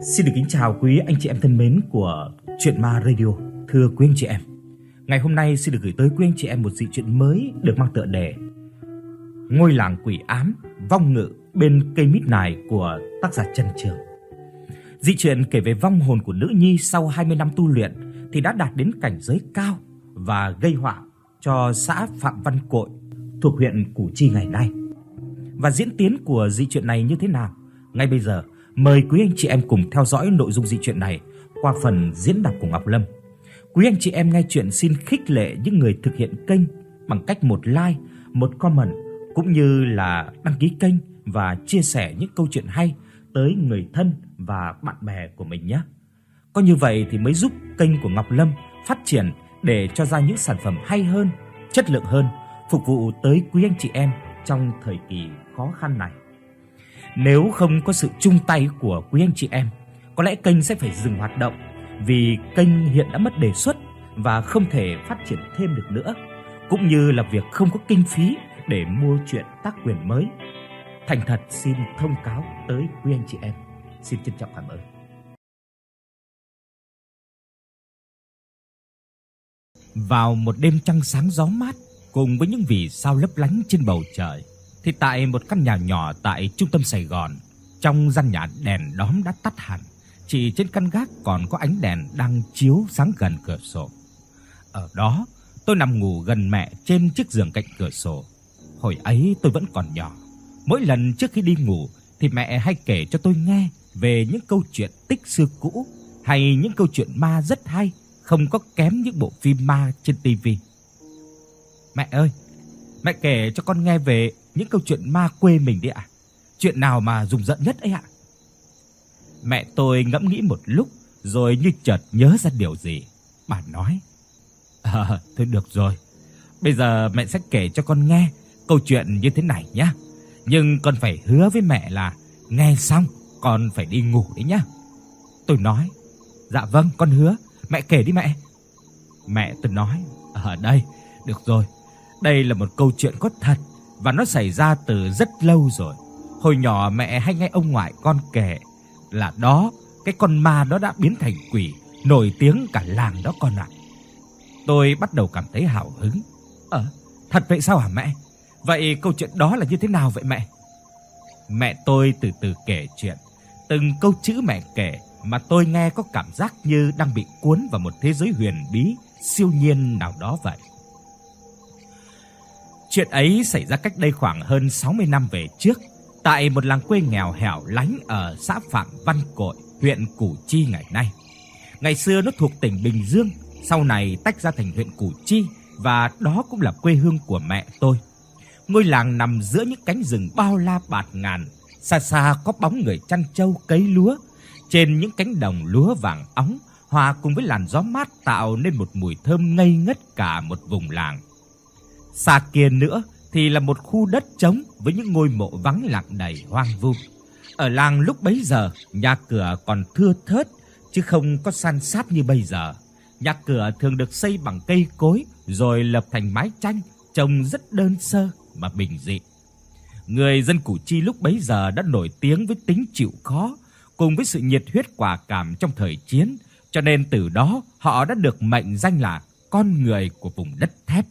Xin được kính chào quý anh chị em thân mến của Chuyện Ma Radio. Thưa quý anh chị em, ngày hôm nay xin được gửi tới quý anh chị em một dị truyện mới được mang tựa đề Ngôi làng quỷ ám vong ngự bên cây mít nải của tác giả Trần Trường. Dị truyện kể về vong hồn của nữ nhi sau 20 năm tu luyện thì đã đạt đến cảnh giới cao và gây họa cho xã Phạm Văn Cội thuộc huyện Củ Chi ngày nay. Và diễn tiến của dị truyện này như thế nào? Ngay bây giờ, mời quý anh chị em cùng theo dõi nội dung dị truyện này qua phần diễn đọc của Ngọc Lâm. Quý anh chị em nghe truyện xin khích lệ những người thực hiện kênh bằng cách một like, một comment cũng như là đăng ký kênh và chia sẻ những câu chuyện hay tới người thân và bạn bè của mình nhé. Có như vậy thì mới giúp kênh của Ngọc Lâm phát triển để cho ra những sản phẩm hay hơn, chất lượng hơn, phục vụ tới quý anh chị em trong thời kỳ khó khăn này. Nếu không có sự chung tay của quý anh chị em, có lẽ kênh sẽ phải dừng hoạt động vì kênh hiện đã mất đề xuất và không thể phát triển thêm được nữa, cũng như là việc không có kinh phí để mua truyện tác quyền mới. Thành thật xin thông cáo tới quý anh chị em. Xin trân trọng cảm ơn. Vào một đêm trăng sáng gió mát cùng với những vì sao lấp lánh trên bầu trời, thì tại một căn nhà nhỏ tại trung tâm Sài Gòn, trong gian nhà đèn đóm đã tắt hẳn, chỉ trên căn gác còn có ánh đèn đang chiếu sáng gần cửa sổ. Ở đó, tôi nằm ngủ gần mẹ trên chiếc giường cạnh cửa sổ. Hồi ấy tôi vẫn còn nhỏ. Mỗi lần trước khi đi ngủ thì mẹ hay kể cho tôi nghe về những câu chuyện tích xưa cũ hay những câu chuyện ma rất hay, không có kém những bộ phim ma trên tivi. Mẹ ơi, mẹ kể cho con nghe về những câu chuyện ma quê mình đi ạ. Chuyện nào mà rùng rợn nhất ấy ạ? Mẹ tôi ngẫm nghĩ một lúc rồi như chợt nhớ ra điều gì. Bà nói: thôi được rồi. Bây giờ mẹ sẽ kể cho con nghe câu chuyện như thế này nhé. Nhưng con phải hứa với mẹ là nghe xong con phải đi ngủ đấy nhé. Tôi nói: dạ vâng, con hứa. Mẹ kể đi mẹ. Mẹ tôi nói: đây, được rồi. Đây là một câu chuyện có thật và nó xảy ra từ rất lâu rồi. Hồi nhỏ mẹ hay nghe ông ngoại con kể là cái con ma đó đã biến thành quỷ, nổi tiếng cả làng đó con ạ. Tôi bắt đầu cảm thấy hào hứng. Thật vậy sao hả mẹ? Vậy câu chuyện đó là như thế nào vậy mẹ? Mẹ tôi từ từ kể chuyện. Từng câu chữ mẹ kể mà tôi nghe có cảm giác như đang bị cuốn vào một thế giới huyền bí, siêu nhiên nào đó vậy. Chuyện ấy xảy ra cách đây khoảng hơn 60 năm về trước, tại một làng quê nghèo hẻo lánh ở xã Phạm Văn Cội, huyện Củ Chi ngày nay. Ngày xưa nó thuộc tỉnh Bình Dương, sau này tách ra thành huyện Củ Chi, và đó cũng là quê hương của mẹ tôi. Ngôi làng nằm giữa những cánh rừng bao la bạt ngàn, xa xa có bóng người chăn trâu cấy lúa. Trên những cánh đồng lúa vàng óng hòa cùng với làn gió mát tạo nên một mùi thơm ngây ngất cả một vùng làng. Xa kia nữa thì là một khu đất trống với những ngôi mộ vắng lặng đầy hoang vu. Ở làng lúc bấy giờ, nhà cửa còn thưa thớt chứ không có san sát như bây giờ. Nhà cửa thường được xây bằng cây cối rồi lợp thành mái tranh, trông rất đơn sơ mà bình dị. Người dân Củ Chi lúc bấy giờ đã nổi tiếng với tính chịu khó cùng với sự nhiệt huyết quả cảm trong thời chiến, cho nên từ đó họ đã được mệnh danh là con người của vùng đất thép.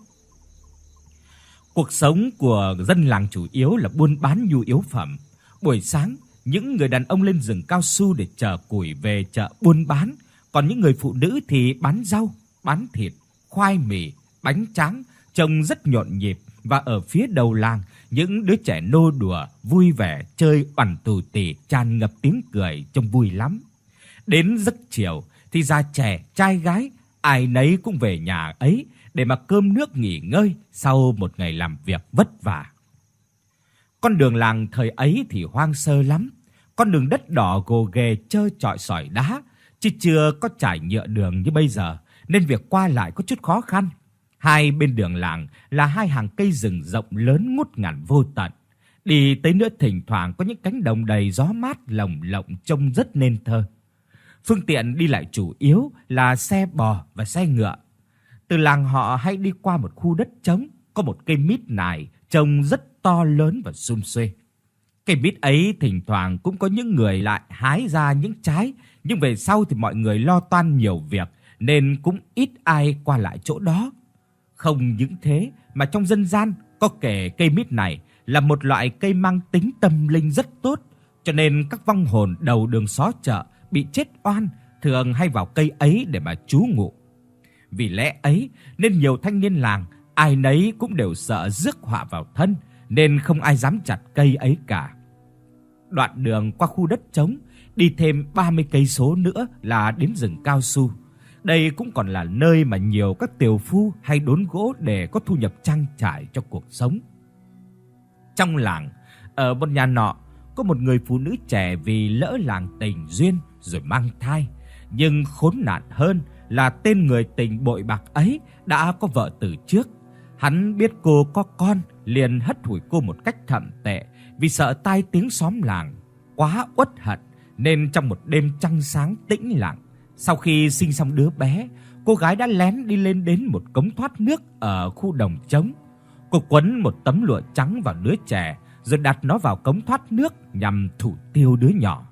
Cuộc sống của dân làng chủ yếu là buôn bán nhu yếu phẩm. Buổi sáng, những người đàn ông lên rừng cao su để chở củi về chợ buôn bán, còn những người phụ nữ thì bán rau, bán thịt, khoai mì, bánh tráng, trông rất nhộn nhịp. Và ở phía đầu làng, những đứa trẻ nô đùa, vui vẻ, chơi oằn tù tì, tràn ngập tiếng cười, trông vui lắm. Đến giấc chiều thì già trẻ, trai gái, ai nấy cũng về nhà ấy để mà cơm nước nghỉ ngơi sau một ngày làm việc vất vả. Con đường làng thời ấy thì hoang sơ lắm. Con đường đất đỏ gồ ghề trơ trọi sỏi đá, chứ chưa có trải nhựa đường như bây giờ, nên việc qua lại có chút khó khăn. Hai bên đường làng là hai hàng cây rừng rộng lớn ngút ngàn vô tận. Đi tới nữa thỉnh thoảng có những cánh đồng đầy gió mát lồng lộng trông rất nên thơ. Phương tiện đi lại chủ yếu là xe bò và xe ngựa. Từ làng họ hay đi qua một khu đất trống, có một cây mít nải trông rất to lớn và sum xuê. Cây mít ấy thỉnh thoảng cũng có những người lại hái ra những trái, nhưng về sau thì mọi người lo toan nhiều việc nên cũng ít ai qua lại chỗ đó. Không những thế mà trong dân gian có kể cây mít này là một loại cây mang tính tâm linh rất tốt, cho nên các vong hồn đầu đường xó chợ bị chết oan thường hay vào cây ấy để mà trú ngụ. Vì lẽ ấy nên nhiều thanh niên làng ai nấy cũng đều sợ rước họa vào thân, nên không ai dám chặt cây ấy cả. Đoạn đường qua khu đất trống, đi thêm 30 cây số nữa là đến rừng cao su. Đây cũng còn là nơi mà nhiều các tiều phu hay đốn gỗ để có thu nhập trang trải cho cuộc sống. Trong làng, ở một nhà nọ, có một người phụ nữ trẻ vì lỡ làng tình duyên rồi mang thai, nhưng khốn nạn hơn là tên người tình bội bạc ấy đã có vợ từ trước. Hắn biết cô có con liền hất hủi cô một cách thậm tệ, vì sợ tai tiếng xóm làng. Quá uất hận nên trong một đêm trăng sáng tĩnh lặng, sau khi sinh xong đứa bé, cô gái đã lén đi lên đến một cống thoát nước ở khu đồng trống. Cô quấn một tấm lụa trắng vào đứa trẻ rồi đặt nó vào cống thoát nước nhằm thủ tiêu đứa nhỏ.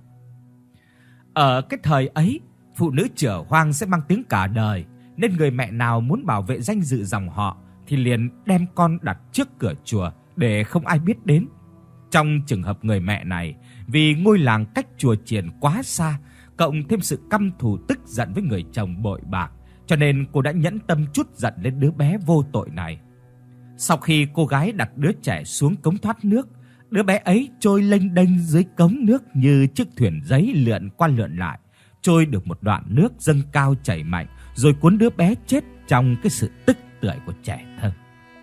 Ở cái thời ấy, phụ nữ chửa hoang sẽ mang tiếng cả đời, nên người mẹ nào muốn bảo vệ danh dự dòng họ thì liền đem con đặt trước cửa chùa để không ai biết đến. Trong trường hợp người mẹ này, vì ngôi làng cách chùa chiền quá xa, cộng thêm sự căm thù tức giận với người chồng bội bạc, cho nên cô đã nhẫn tâm trút giận lên đứa bé vô tội này. Sau khi cô gái đặt đứa trẻ xuống cống thoát nước, đứa bé ấy trôi lênh đênh dưới cống nước như chiếc thuyền giấy lượn qua lượn lại, trôi được một đoạn nước dâng cao chảy mạnh, rồi cuốn đứa bé chết trong cái sự tức tưởi của trẻ thơ.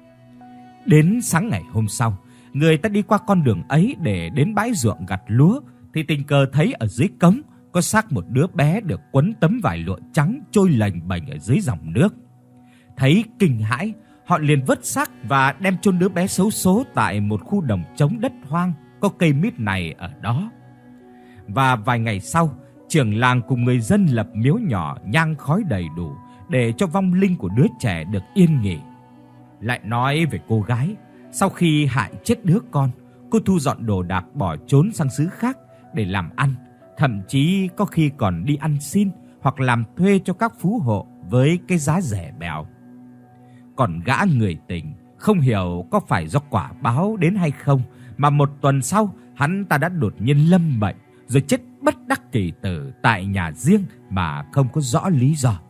Đến sáng ngày hôm sau, người ta đi qua con đường ấy để đến bãi ruộng gặt lúa thì tình cờ thấy ở dưới cống có xác một đứa bé được quấn tấm vải lụa trắng trôi lềnh bềnh ở dưới dòng nước. Thấy kinh hãi, họ liền vớt xác và đem chôn đứa bé xấu số tại một khu đồng trống đất hoang có cây mít này ở đó. Và vài ngày sau, trưởng làng cùng người dân lập miếu nhỏ nhang khói đầy đủ để cho vong linh của đứa trẻ được yên nghỉ. Lại nói về cô gái, sau khi hại chết đứa con, cô thu dọn đồ đạc bỏ trốn sang xứ khác để làm ăn, thậm chí có khi còn đi ăn xin hoặc làm thuê cho các phú hộ với cái giá rẻ bèo. Còn gã người tình không hiểu có phải do quả báo đến hay không mà một tuần sau hắn ta đã đột nhiên lâm bệnh rồi chết bất đắc kỳ tử tại nhà riêng mà không có rõ lý do.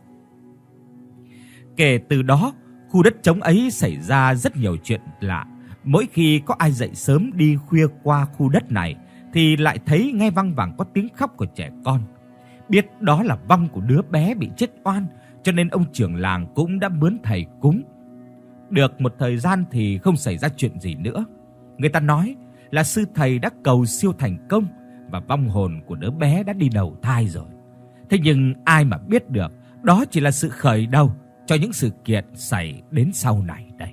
Kể từ đó, khu đất trống ấy xảy ra rất nhiều chuyện lạ. Mỗi khi có ai dậy sớm đi khuya qua khu đất này thì lại thấy nghe văng vẳng có tiếng khóc của trẻ con. Biết đó là vong của đứa bé bị chết oan, cho nên ông trưởng làng cũng đã mướn thầy cúng. Được một thời gian thì không xảy ra chuyện gì nữa. Người ta nói là sư thầy đã cầu siêu thành công và vong hồn của đứa bé đã đi đầu thai rồi. Thế nhưng ai mà biết được, đó chỉ là sự khởi đầu cho những sự kiện xảy đến sau này đây.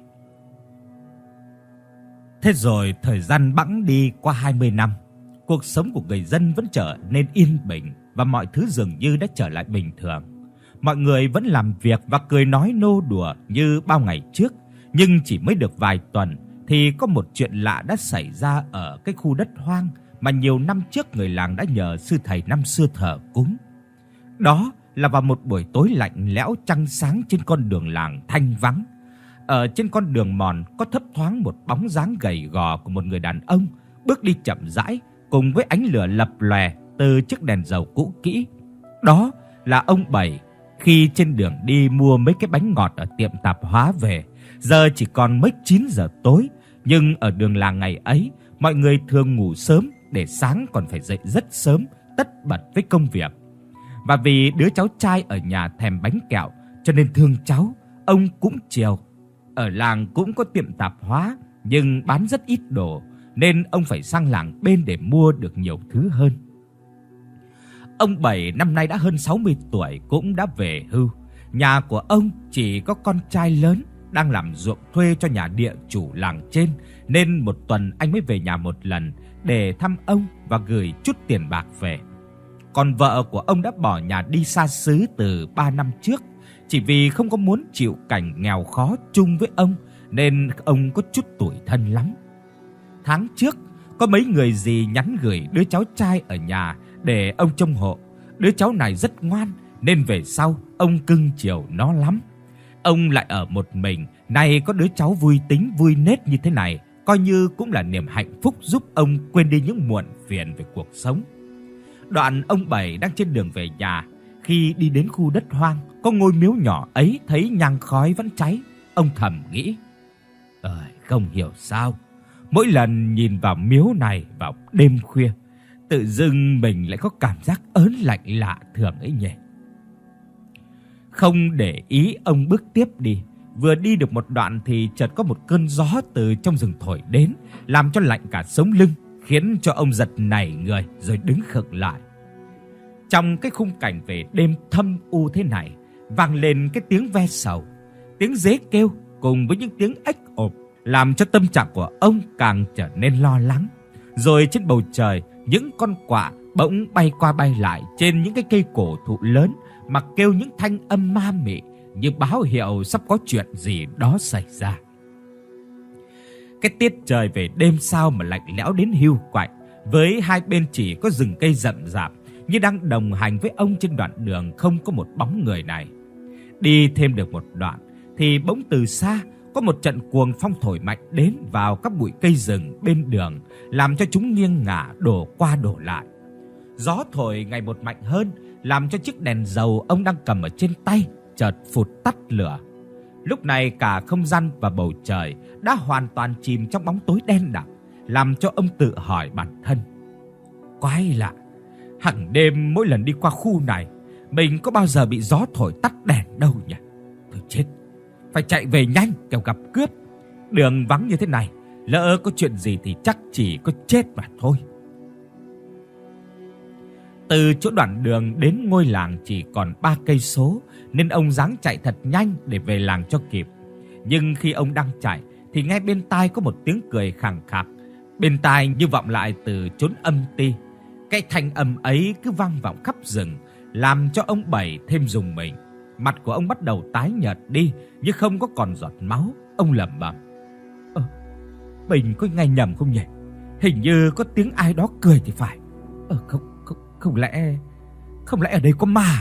Thế rồi thời gian bẵng đi qua 20 năm, cuộc sống của người dân vẫn trở nên yên bình và mọi thứ dường như đã trở lại bình thường. Mọi người vẫn làm việc và cười nói nô đùa như bao ngày trước, nhưng chỉ mới được vài tuần thì có một chuyện lạ đã xảy ra ở cái khu đất hoang mà nhiều năm trước người làng đã nhờ sư thầy năm xưa thờ cúng. Đó là vào một buổi tối lạnh lẽo trăng sáng trên con đường làng thanh vắng. Ở trên con đường mòn có thấp thoáng một bóng dáng gầy gò của một người đàn ông bước đi chậm rãi cùng với ánh lửa lập lòe từ chiếc đèn dầu cũ kỹ. Đó là ông Bảy khi trên đường đi mua mấy cái bánh ngọt ở tiệm tạp hóa về. Giờ chỉ còn mới 9 giờ tối, nhưng ở đường làng ngày ấy, mọi người thường ngủ sớm để sáng còn phải dậy rất sớm, tất bật với công việc. Và vì đứa cháu trai ở nhà thèm bánh kẹo, cho nên thương cháu, ông cũng chiều. Ở làng cũng có tiệm tạp hóa, nhưng bán rất ít đồ, nên ông phải sang làng bên để mua được nhiều thứ hơn. Ông Bảy năm nay đã hơn 60 tuổi cũng đã về hưu. Nhà của ông chỉ có con trai lớn đang làm ruộng thuê cho nhà địa chủ làng trên, nên một tuần anh mới về nhà một lần để thăm ông và gửi chút tiền bạc về. Còn vợ của ông đã bỏ nhà đi xa xứ từ 3 năm trước, chỉ vì không có muốn chịu cảnh nghèo khó chung với ông, nên ông có chút tủi thân lắm. Tháng trước, có mấy người dì nhắn gửi đứa cháu trai ở nhà để ông trông hộ. Đứa cháu này rất ngoan nên về sau ông cưng chiều nó lắm. Ông lại ở một mình, nay có đứa cháu vui tính vui nết như thế này, coi như cũng là niềm hạnh phúc giúp ông quên đi những muộn phiền về cuộc sống. Đoạn ông Bảy đang trên đường về nhà, khi đi đến khu đất hoang có ngôi miếu nhỏ ấy, thấy nhang khói vẫn cháy, ông thầm nghĩ: không hiểu sao, mỗi lần nhìn vào miếu này vào đêm khuya, tự dưng mình lại có cảm giác ớn lạnh lạ thường ấy nhỉ. Không để ý, ông bước tiếp đi. Vừa đi được một đoạn thì chợt có một cơn gió từ trong rừng thổi đến, làm cho lạnh cả sống lưng, khiến cho ông giật nảy người rồi đứng khựng lại. Trong cái khung cảnh về đêm thâm u thế này, vang lên cái tiếng ve sầu, tiếng dế kêu cùng với những tiếng ếch ộp, làm cho tâm trạng của ông càng trở nên lo lắng. Rồi trên bầu trời, những con quạ bỗng bay qua bay lại trên những cái cây cổ thụ lớn, mà kêu những thanh âm ma mị như báo hiệu sắp có chuyện gì đó xảy ra. Cái tiết trời về đêm sao mà lạnh lẽo đến hiu quạnh, với hai bên chỉ có rừng cây rậm rạp như đang đồng hành với ông trên đoạn đường không có một bóng người này. Đi thêm được một đoạn thì bỗng từ xa có một trận cuồng phong thổi mạnh đến vào các bụi cây rừng bên đường, làm cho chúng nghiêng ngả đổ qua đổ lại. Gió thổi ngày một mạnh hơn, làm cho chiếc đèn dầu ông đang cầm ở trên tay chợt phụt tắt lửa. Lúc này cả không gian và bầu trời đã hoàn toàn chìm trong bóng tối đen đặc, làm cho ông tự hỏi bản thân: quái lạ, hằng đêm mỗi lần đi qua khu này, mình có bao giờ bị gió thổi tắt đèn đâu nhỉ? Thôi chết, phải chạy về nhanh kẻo gặp cướp. Đường vắng như thế này, lỡ có chuyện gì thì chắc chỉ có chết mà thôi. Từ chỗ đoạn đường đến ngôi làng chỉ còn 3 cây số, nên ông ráng chạy thật nhanh để về làng cho kịp. Nhưng khi ông đang chạy thì nghe bên tai có một tiếng cười khàn khạc, bên tai như vọng lại từ chốn âm ti. Cái thanh âm ấy cứ vang vọng khắp rừng, làm cho ông Bảy thêm rùng mình. Mặt của ông bắt đầu tái nhợt đi, nhưng không có còn giọt máu. Ông lẩm bẩm: mình có nghe nhầm không nhỉ? Hình như có tiếng ai đó cười thì phải. Không lẽ ở đây có ma?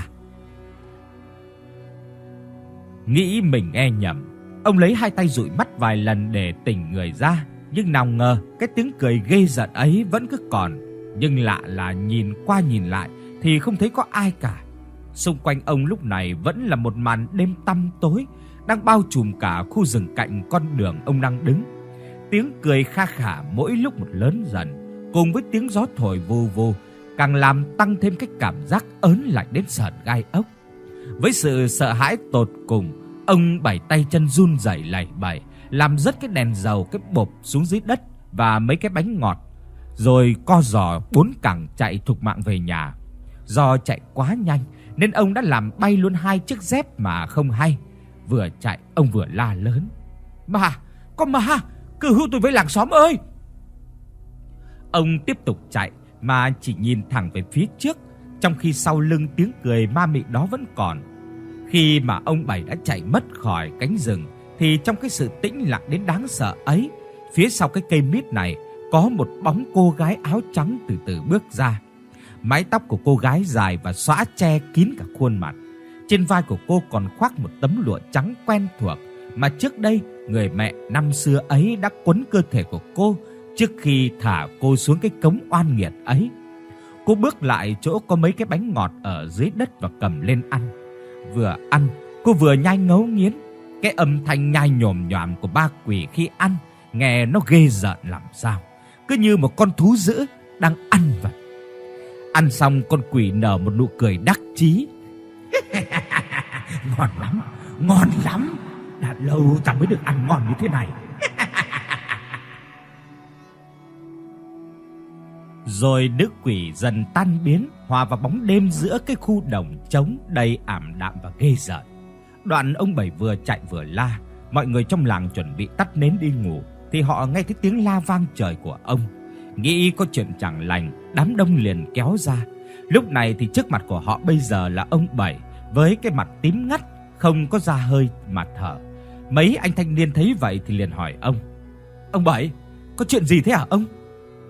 Nghĩ mình nghe nhầm, ông lấy hai tay dụi mắt vài lần để tỉnh người ra, nhưng nào ngờ cái tiếng cười ghê rợn ấy vẫn cứ còn. Nhưng lạ là nhìn qua nhìn lại thì không thấy có ai cả. Xung quanh ông lúc này vẫn là một màn đêm tăm tối đang bao trùm cả khu rừng cạnh con đường ông đang đứng. Tiếng cười kha khả mỗi lúc một lớn dần, cùng với tiếng gió thổi vù vù, càng làm tăng thêm cái cảm giác ớn lạnh đến sởn gai ốc. Với sự sợ hãi tột cùng, ông Bảy tay chân run rẩy lẩy bẩy, làm rớt cái đèn dầu cái bộp xuống dưới đất và mấy cái bánh ngọt, rồi co giò 4 cẳng chạy thục mạng về nhà. Do chạy quá nhanh nên ông đã làm bay luôn 2 chiếc dép mà không hay. Vừa chạy ông vừa la lớn: có ma, cứu tôi với làng xóm ơi! Ông tiếp tục chạy mà chỉ nhìn thẳng về phía trước, trong khi sau lưng tiếng cười ma mị đó vẫn còn. Khi mà ông Bảy đã chạy mất khỏi cánh rừng thì trong cái sự tĩnh lặng đến đáng sợ ấy, phía sau cái cây mít này có một bóng cô gái áo trắng từ từ bước ra. Mái tóc của cô gái dài và xõa che kín cả khuôn mặt. Trên vai của cô còn khoác một tấm lụa trắng quen thuộc mà trước đây người mẹ năm xưa ấy đã quấn cơ thể của cô trước khi thả cô xuống cái cống oan nghiệt ấy. Cô bước lại chỗ có mấy cái bánh ngọt ở dưới đất và cầm lên ăn. Vừa ăn, cô vừa nhai ngấu nghiến. Cái âm thanh nhai nhồm nhòm của ba quỷ khi ăn nghe nó ghê rợn làm sao, cứ như một con thú dữ đang ăn vậy. Ăn xong, con quỷ nở một nụ cười đắc chí. Ngon lắm, đã lâu ta mới được ăn ngon như thế này. Rồi nữ quỷ dần tan biến, hòa vào bóng đêm giữa cái khu đồng trống đầy ảm đạm và ghê rợn. Đoạn ông Bảy vừa chạy vừa la, mọi người trong làng chuẩn bị tắt nến đi ngủ thì họ nghe thấy tiếng la vang trời của ông. Nghĩ có chuyện chẳng lành, đám đông liền kéo ra. Lúc này thì trước mặt của họ bây giờ là ông Bảy với cái mặt tím ngắt, không có ra hơi mà thở. Mấy anh thanh niên thấy vậy thì liền hỏi ông: "Ông Bảy, có chuyện gì thế hả ông?"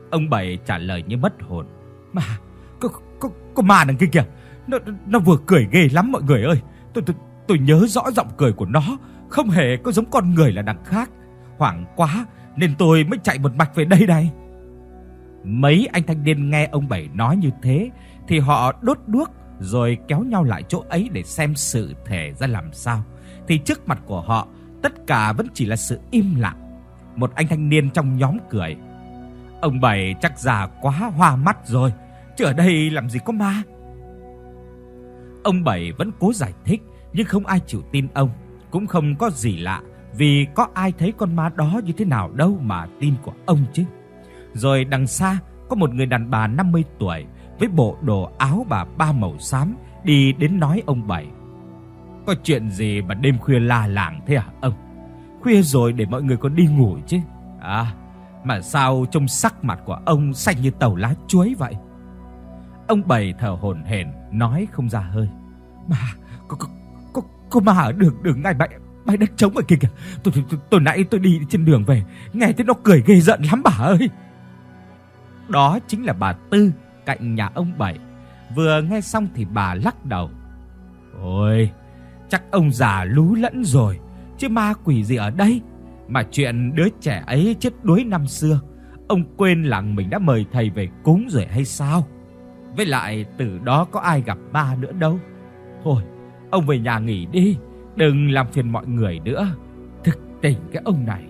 Ông Bảy trả lời như mất hồn. Mà có ma đằng kia kìa. Nó vừa cười ghê lắm mọi người ơi. Tôi nhớ rõ giọng cười của nó không hề có giống con người là đằng khác. Hoảng quá nên tôi mới chạy một mạch về đây này. Mấy anh thanh niên nghe ông Bảy nói như thế thì họ đốt đuốc rồi kéo nhau lại chỗ ấy để xem sự thể ra làm sao. Thì trước mặt của họ tất cả vẫn chỉ là sự im lặng. Một anh thanh niên trong nhóm cười. Ông Bảy chắc già quá hoa mắt rồi, chứ ở đây làm gì có ma. Ông Bảy vẫn cố giải thích nhưng không ai chịu tin ông. Cũng không có gì lạ, vì có ai thấy con ma đó như thế nào đâu mà tin của ông chứ. Rồi đằng xa có một người đàn bà 50 tuổi với bộ đồ áo bà ba màu xám đi đến nói ông Bảy. Có chuyện gì mà đêm khuya la làng thế à ông? Khuya rồi để mọi người còn đi ngủ chứ. Mà sao trông sắc mặt của ông xanh như tàu lá chuối vậy? Ông Bảy thở hổn hển nói không ra hơi. Mà có ma ở đường ngay bãi đất trống ở kia kìa. Tôi nãy tôi đi trên đường về, nghe thấy nó cười ghê rợn lắm bà ơi. Đó chính là bà Tư cạnh nhà ông Bảy. Vừa nghe xong thì bà lắc đầu. Ôi, chắc ông già lú lẫn rồi, chứ ma quỷ gì ở đây. Mà chuyện đứa trẻ ấy chết đuối năm xưa, ông quên làng mình đã mời thầy về cúng rồi hay sao? Với lại từ đó có ai gặp ma nữa đâu. Thôi, ông về nhà nghỉ đi, đừng làm phiền mọi người nữa. Thực tình cái ông này.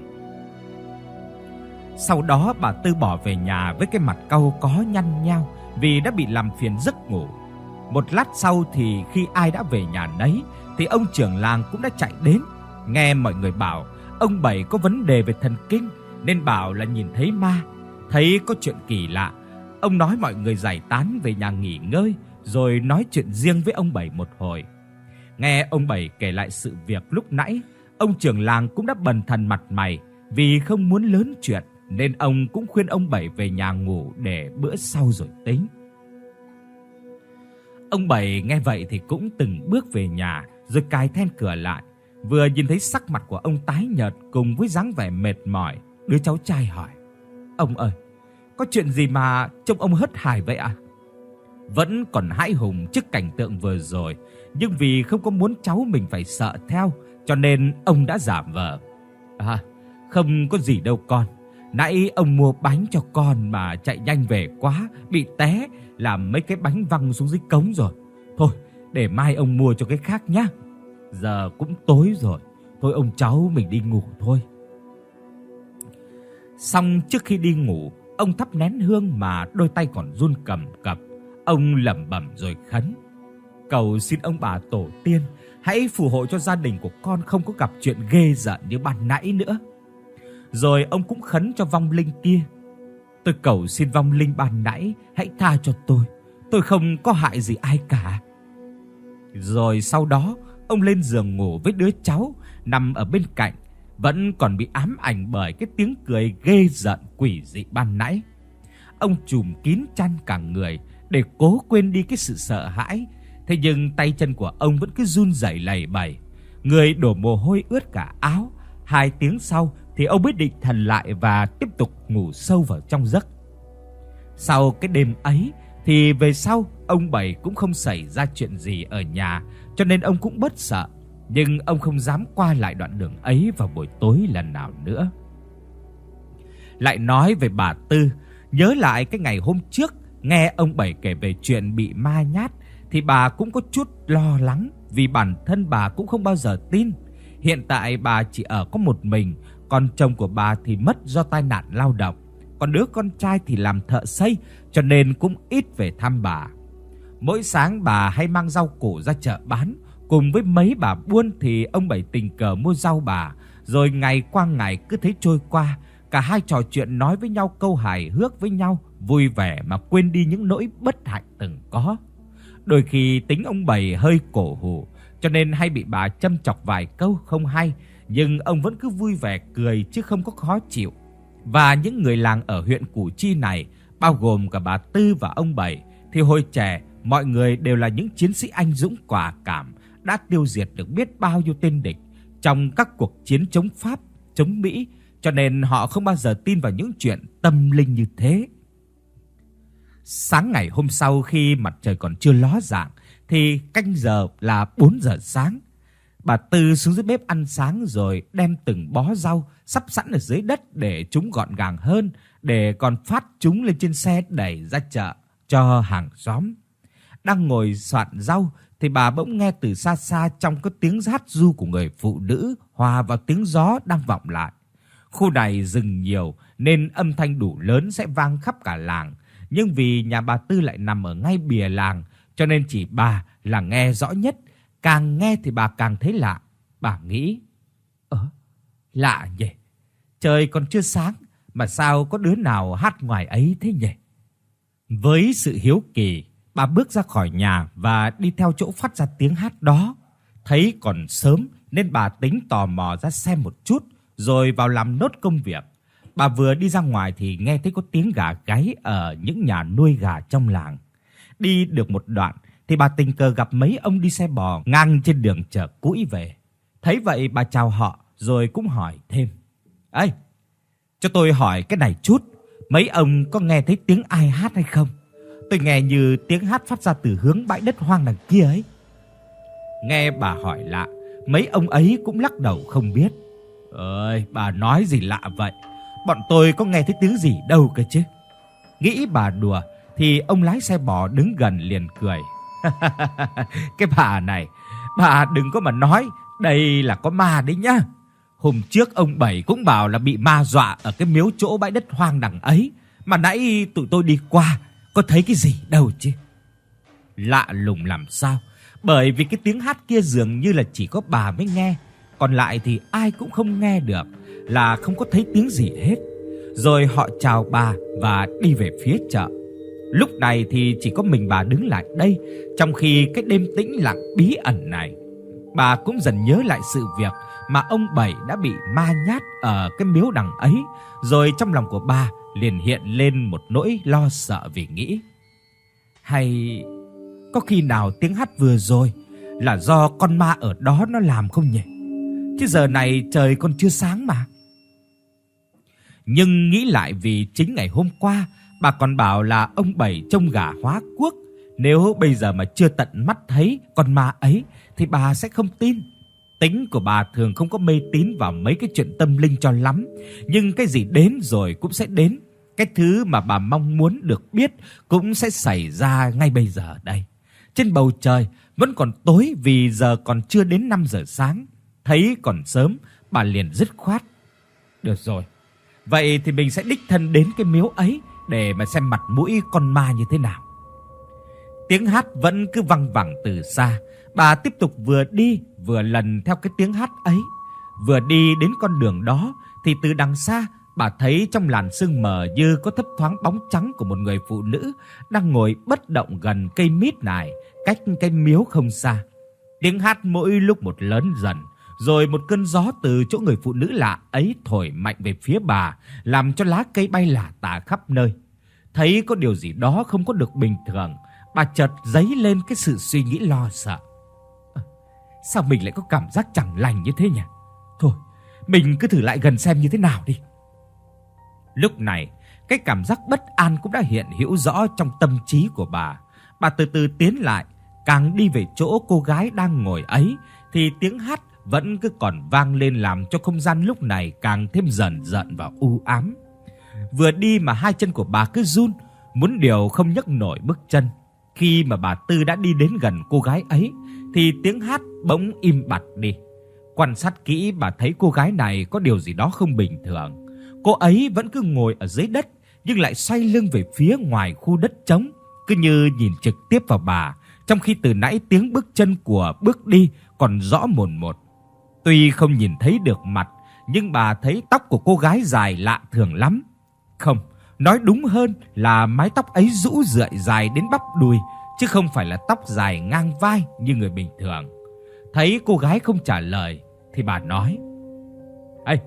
Sau đó bà Tư bỏ về nhà với cái mặt cau có nhăn nhao vì đã bị làm phiền giấc ngủ. Một lát sau thì khi ai đã về nhà nấy thì ông trưởng làng cũng đã chạy đến. Nghe mọi người bảo ông Bảy có vấn đề về thần kinh nên bảo là nhìn thấy ma. Thấy có chuyện kỳ lạ, ông nói mọi người giải tán về nhà nghỉ ngơi rồi nói chuyện riêng với ông Bảy một hồi. Nghe ông Bảy kể lại sự việc lúc nãy, ông trưởng làng cũng đã bần thần mặt mày vì không muốn lớn chuyện nên ông cũng khuyên ông Bảy về nhà ngủ để bữa sau rồi tính. Ông Bảy nghe vậy thì cũng từng bước về nhà rồi cài then cửa lại. Vừa nhìn thấy sắc mặt của ông tái nhợt cùng với dáng vẻ mệt mỏi, đứa cháu trai hỏi: "Ông ơi, có chuyện gì mà trông ông hớt hải vậy ạ?" Vẫn còn hãi hùng trước cảnh tượng vừa rồi, nhưng vì không có muốn cháu mình phải sợ theo, cho nên ông đã giả vờ: "Không có gì đâu con. Nãy ông mua bánh cho con mà chạy nhanh về quá, bị té làm mấy cái bánh văng xuống dưới cống rồi. Thôi, để mai ông mua cho cái khác nhá. Giờ cũng tối rồi, thôi ông cháu mình đi ngủ thôi." Xong trước khi đi ngủ, ông thắp nén hương mà đôi tay còn run cầm cập. Ông lẩm bẩm rồi khấn: "Cầu xin ông bà tổ tiên hãy phù hộ cho gia đình của con không có gặp chuyện ghê rợn như ban nãy nữa." Rồi ông cũng khấn cho vong linh kia: "Tôi cầu xin vong linh ban nãy hãy tha cho tôi không có hại gì ai cả." Rồi sau đó, ông lên giường ngủ với đứa cháu nằm ở bên cạnh, vẫn còn bị ám ảnh bởi cái tiếng cười ghê rợn quỷ dị ban nãy. Ông trùm kín chăn cả người để cố quên đi cái sự sợ hãi, thế nhưng tay chân của ông vẫn cứ run rẩy lẩy bẩy, người đổ mồ hôi ướt cả áo. 2 tiếng sau thì ông mới định thần lại và tiếp tục ngủ sâu vào trong giấc. Sau cái đêm ấy thì về sau ông Bảy cũng không xảy ra chuyện gì ở nhà, cho nên ông cũng bớt sợ, nhưng ông không dám qua lại đoạn đường ấy vào buổi tối lần nào nữa. Lại nói về bà Tư, nhớ lại cái ngày hôm trước nghe ông Bảy kể về chuyện bị ma nhát thì bà cũng có chút lo lắng, vì bản thân bà cũng không bao giờ tin. Hiện tại bà chỉ ở có một mình, còn chồng của bà thì mất do tai nạn lao động, còn đứa con trai thì làm thợ xây, cho nên cũng ít về thăm bà. Mỗi sáng bà hay mang rau củ ra chợ bán, cùng với mấy bà buôn thì ông Bảy tình cờ mua rau bà, rồi ngày qua ngày cứ thế trôi qua, cả hai trò chuyện nói với nhau câu hài hước với nhau, vui vẻ mà quên đi những nỗi bất hạnh từng có. Đôi khi tính ông Bảy hơi cổ hủ, cho nên hay bị bà châm chọc vài câu không hay, nhưng ông vẫn cứ vui vẻ cười chứ không có khó chịu. Và những người làng ở huyện Củ Chi này, bao gồm cả bà Tư và ông Bảy, thì hồi trẻ mọi người đều là những chiến sĩ anh dũng quả cảm, đã tiêu diệt được biết bao nhiêu tên địch trong các cuộc chiến chống Pháp, chống Mỹ, cho nên họ không bao giờ tin vào những chuyện tâm linh như thế. Sáng ngày hôm sau khi mặt trời còn chưa ló dạng thì canh giờ là 4 giờ sáng. Bà Tư xuống dưới bếp ăn sáng rồi đem từng bó rau sắp sẵn ở dưới đất để chúng gọn gàng hơn, để còn phát chúng lên trên xe đẩy ra chợ cho hàng xóm. Đang ngồi soạn rau thì bà bỗng nghe từ xa xa trong có tiếng hát ru của người phụ nữ hòa vào tiếng gió đang vọng lại. Khu này rừng nhiều nên âm thanh đủ lớn sẽ vang khắp cả làng, nhưng vì nhà bà Tư lại nằm ở ngay bìa làng cho nên chỉ bà là nghe rõ nhất. Càng nghe thì bà càng thấy lạ. Bà nghĩ, lạ nhỉ, trời còn chưa sáng mà sao có đứa nào hát ngoài ấy thế nhỉ? Với sự hiếu kỳ, bà bước ra khỏi nhà và đi theo chỗ phát ra tiếng hát đó. Thấy còn sớm nên bà tính tò mò ra xem một chút rồi vào làm nốt công việc. Bà vừa đi ra ngoài thì nghe thấy có tiếng gà gáy ở những nhà nuôi gà trong làng. Đi được một đoạn thì bà tình cờ gặp mấy ông đi xe bò ngang trên đường chợ cũi về. Thấy vậy bà chào họ rồi cũng hỏi thêm: "Ê, cho tôi hỏi cái này chút, mấy ông có nghe thấy tiếng ai hát hay không? Tôi nghe như tiếng hát phát ra từ hướng bãi đất hoang đằng kia ấy." Nghe bà hỏi lạ, mấy ông ấy cũng lắc đầu không biết. "Ơi, bà nói gì lạ vậy? Bọn tôi có nghe thấy tiếng gì đâu cơ chứ." Nghĩ bà đùa thì ông lái xe bò đứng gần liền cười. "Cái bà này, bà đừng có mà nói đây là có ma đấy nhá. Hôm trước ông Bảy cũng bảo là bị ma dọa ở cái miếu chỗ bãi đất hoang đằng ấy, mà nãy tụi tôi đi qua có thấy cái gì đâu chứ." Lạ lùng làm sao? Bởi vì cái tiếng hát kia dường như là chỉ có bà mới nghe, còn lại thì ai cũng không nghe được, là không có thấy tiếng gì hết. Rồi họ chào bà và đi về phía chợ. Lúc này thì chỉ có mình bà đứng lại đây, trong khi cái đêm tĩnh lặng bí ẩn này. Bà cũng dần nhớ lại sự việc mà ông Bảy đã bị ma nhát ở cái miếu đằng ấy, rồi trong lòng của bà liền hiện lên một nỗi lo sợ vì nghĩ: hay có khi nào tiếng hát vừa rồi là do con ma ở đó nó làm không nhỉ? Chứ giờ này trời còn chưa sáng mà. Nhưng nghĩ lại vì chính ngày hôm qua bà còn bảo là ông Bảy trông gà hóa quốc, nếu bây giờ mà chưa tận mắt thấy con ma ấy thì bà sẽ không tin. Tính của bà thường không có mê tín vào mấy cái chuyện tâm linh cho lắm, nhưng cái gì đến rồi cũng sẽ đến. Cái thứ mà bà mong muốn được biết cũng sẽ xảy ra ngay bây giờ đây. Trên bầu trời vẫn còn tối vì giờ còn chưa đến 5 giờ sáng. Thấy còn sớm, bà liền dứt khoát: "Được rồi, vậy thì mình sẽ đích thân đến cái miếu ấy để mà xem mặt mũi con ma như thế nào." Tiếng hát vẫn cứ văng vẳng từ xa. Bà tiếp tục vừa đi vừa lần theo cái tiếng hát ấy. Vừa đi đến con đường đó thì từ đằng xa bà thấy trong làn sương mờ như có thấp thoáng bóng trắng của một người phụ nữ đang ngồi bất động gần cây mít này, cách cái miếu không xa. Tiếng hát mỗi lúc một lớn dần, rồi một cơn gió từ chỗ người phụ nữ lạ ấy thổi mạnh về phía bà, làm cho lá cây bay lả tả khắp nơi. Thấy có điều gì đó không có được bình thường, bà chợt dấy lên cái sự suy nghĩ lo sợ. Sao mình lại có cảm giác chẳng lành như thế nhỉ? Thôi, mình cứ thử lại gần xem như thế nào đi. Lúc này, cái cảm giác bất an cũng đã hiện hữu rõ trong tâm trí của bà. Bà từ từ tiến lại, càng đi về chỗ cô gái đang ngồi ấy thì tiếng hát vẫn cứ còn vang lên, làm cho không gian lúc này càng thêm dần dần và u ám. Vừa đi mà hai chân của bà cứ run, muốn điều không nhấc nổi bước chân. Khi mà bà Tư đã đi đến gần cô gái ấy thì tiếng hát bỗng im bặt đi. Quan sát kỹ, bà thấy cô gái này có điều gì đó không bình thường. Cô ấy vẫn cứ ngồi ở dưới đất nhưng lại xoay lưng về phía ngoài khu đất trống, cứ như nhìn trực tiếp vào bà, trong khi từ nãy tiếng bước chân của bước đi còn rõ mồn một. Tuy không nhìn thấy được mặt, nhưng bà thấy tóc của cô gái dài lạ thường lắm. Không, nói đúng hơn là mái tóc ấy rũ rượi dài đến bắp đùi, chứ không phải là tóc dài ngang vai như người bình thường. Thấy cô gái không trả lời thì bà nói: "Ê,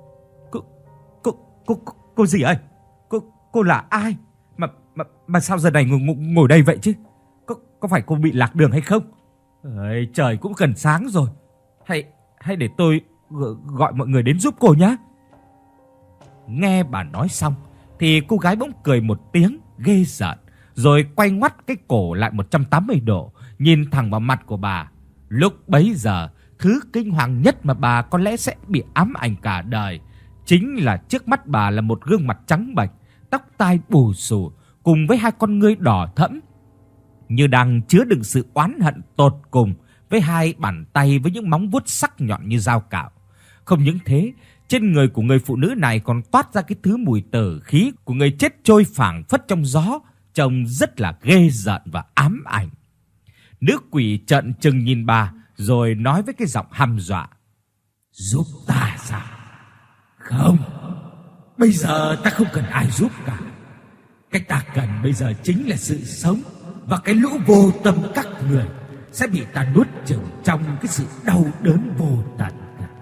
cô gì ơi? Cô là ai mà sao giờ này ngồi đây vậy chứ? Có phải cô bị lạc đường hay không? Ơi, trời cũng gần sáng rồi. Hay để tôi gọi mọi người đến giúp cô nhé." Nghe bà nói xong thì cô gái bỗng cười một tiếng ghê rợn, rồi quay ngoắt cái cổ lại 180 độ, nhìn thẳng vào mặt của bà. Lúc bấy giờ, thứ kinh hoàng nhất mà bà có lẽ sẽ bị ám ảnh cả đời chính là trước mắt bà là một gương mặt trắng bệch, tóc tai bù xù, cùng với hai con ngươi đỏ thẫm như đang chứa đựng sự oán hận tột cùng, với hai bàn tay với những móng vuốt sắc nhọn như dao cạo. Không những thế, trên người của người phụ nữ này còn toát ra cái thứ mùi tử khí của người chết trôi phảng phất trong gió, trông rất là ghê rợn và ám ảnh. Nữ quỷ trợn trừng nhìn bà rồi nói với cái giọng hăm dọa: "Giúp ta sao? Không, bây giờ ta không cần ai giúp cả. Cái ta cần bây giờ chính là sự sống, và cái lũ vô tâm các người sẽ bị ta nuốt chửng trong cái sự đau đớn vô tận."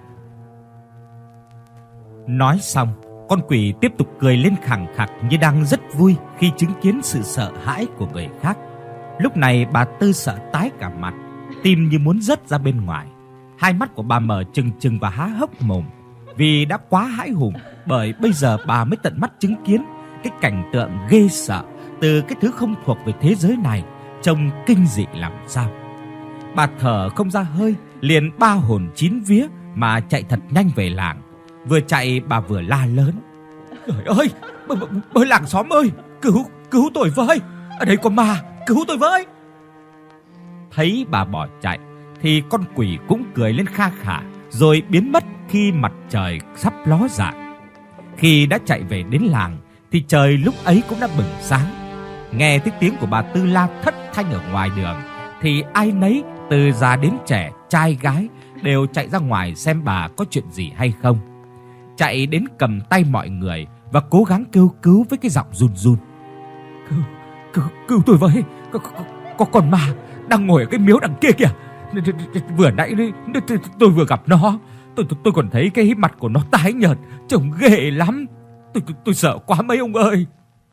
Nói xong, con quỷ tiếp tục cười lên khẳng khặc như đang rất vui khi chứng kiến sự sợ hãi của người khác. Lúc này bà Tư sợ tái cả mặt, tim như muốn rớt ra bên ngoài. Hai mắt của bà mở trừng trừng và há hốc mồm, vì đã quá hãi hùng, bởi bây giờ bà mới tận mắt chứng kiến cái cảnh tượng ghê sợ từ cái thứ không thuộc về thế giới này, trông kinh dị làm sao. Bà thở không ra hơi, liền ba hồn chín vía mà chạy thật nhanh về làng. Vừa chạy bà vừa la lớn: "Trời ơi, bơi làng xóm ơi, cứu tôi với, ở đây có ma, cứu tôi với." Thấy bà bỏ chạy thì con quỷ cũng cười lên kha khả, rồi biến mất khi mặt trời sắp ló dạng. Khi đã chạy về đến làng thì trời lúc ấy cũng đã bừng sáng. Nghe thấy tiếng của bà Tư la thất thanh ở ngoài đường thì ai nấy từ già đến trẻ, trai gái đều chạy ra ngoài xem bà có chuyện gì hay không. Chạy đến cầm tay mọi người và cố gắng kêu cứu với cái giọng run run: Cứu tôi với, có con ma đang ngồi ở cái miếu đằng kia kìa. Vừa nãy tôi vừa gặp nó, tôi còn thấy cái mặt của nó tái nhợt, trông ghê lắm. Tôi sợ quá mấy ông ơi."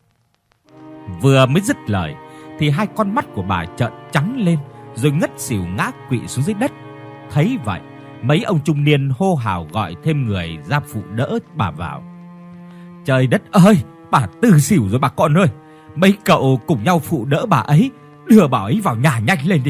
Vừa mới dứt lời thì hai con mắt của bà trợn trắng lên, rồi ngất xỉu ngã quỵ xuống dưới đất. Thấy vậy, mấy ông trung niên hô hào gọi thêm người ra phụ đỡ bà vào. "Trời đất ơi, bà Tư xỉu rồi bà con ơi. Mấy cậu cùng nhau phụ đỡ bà ấy, đưa bà ấy vào nhà nhanh lên đi."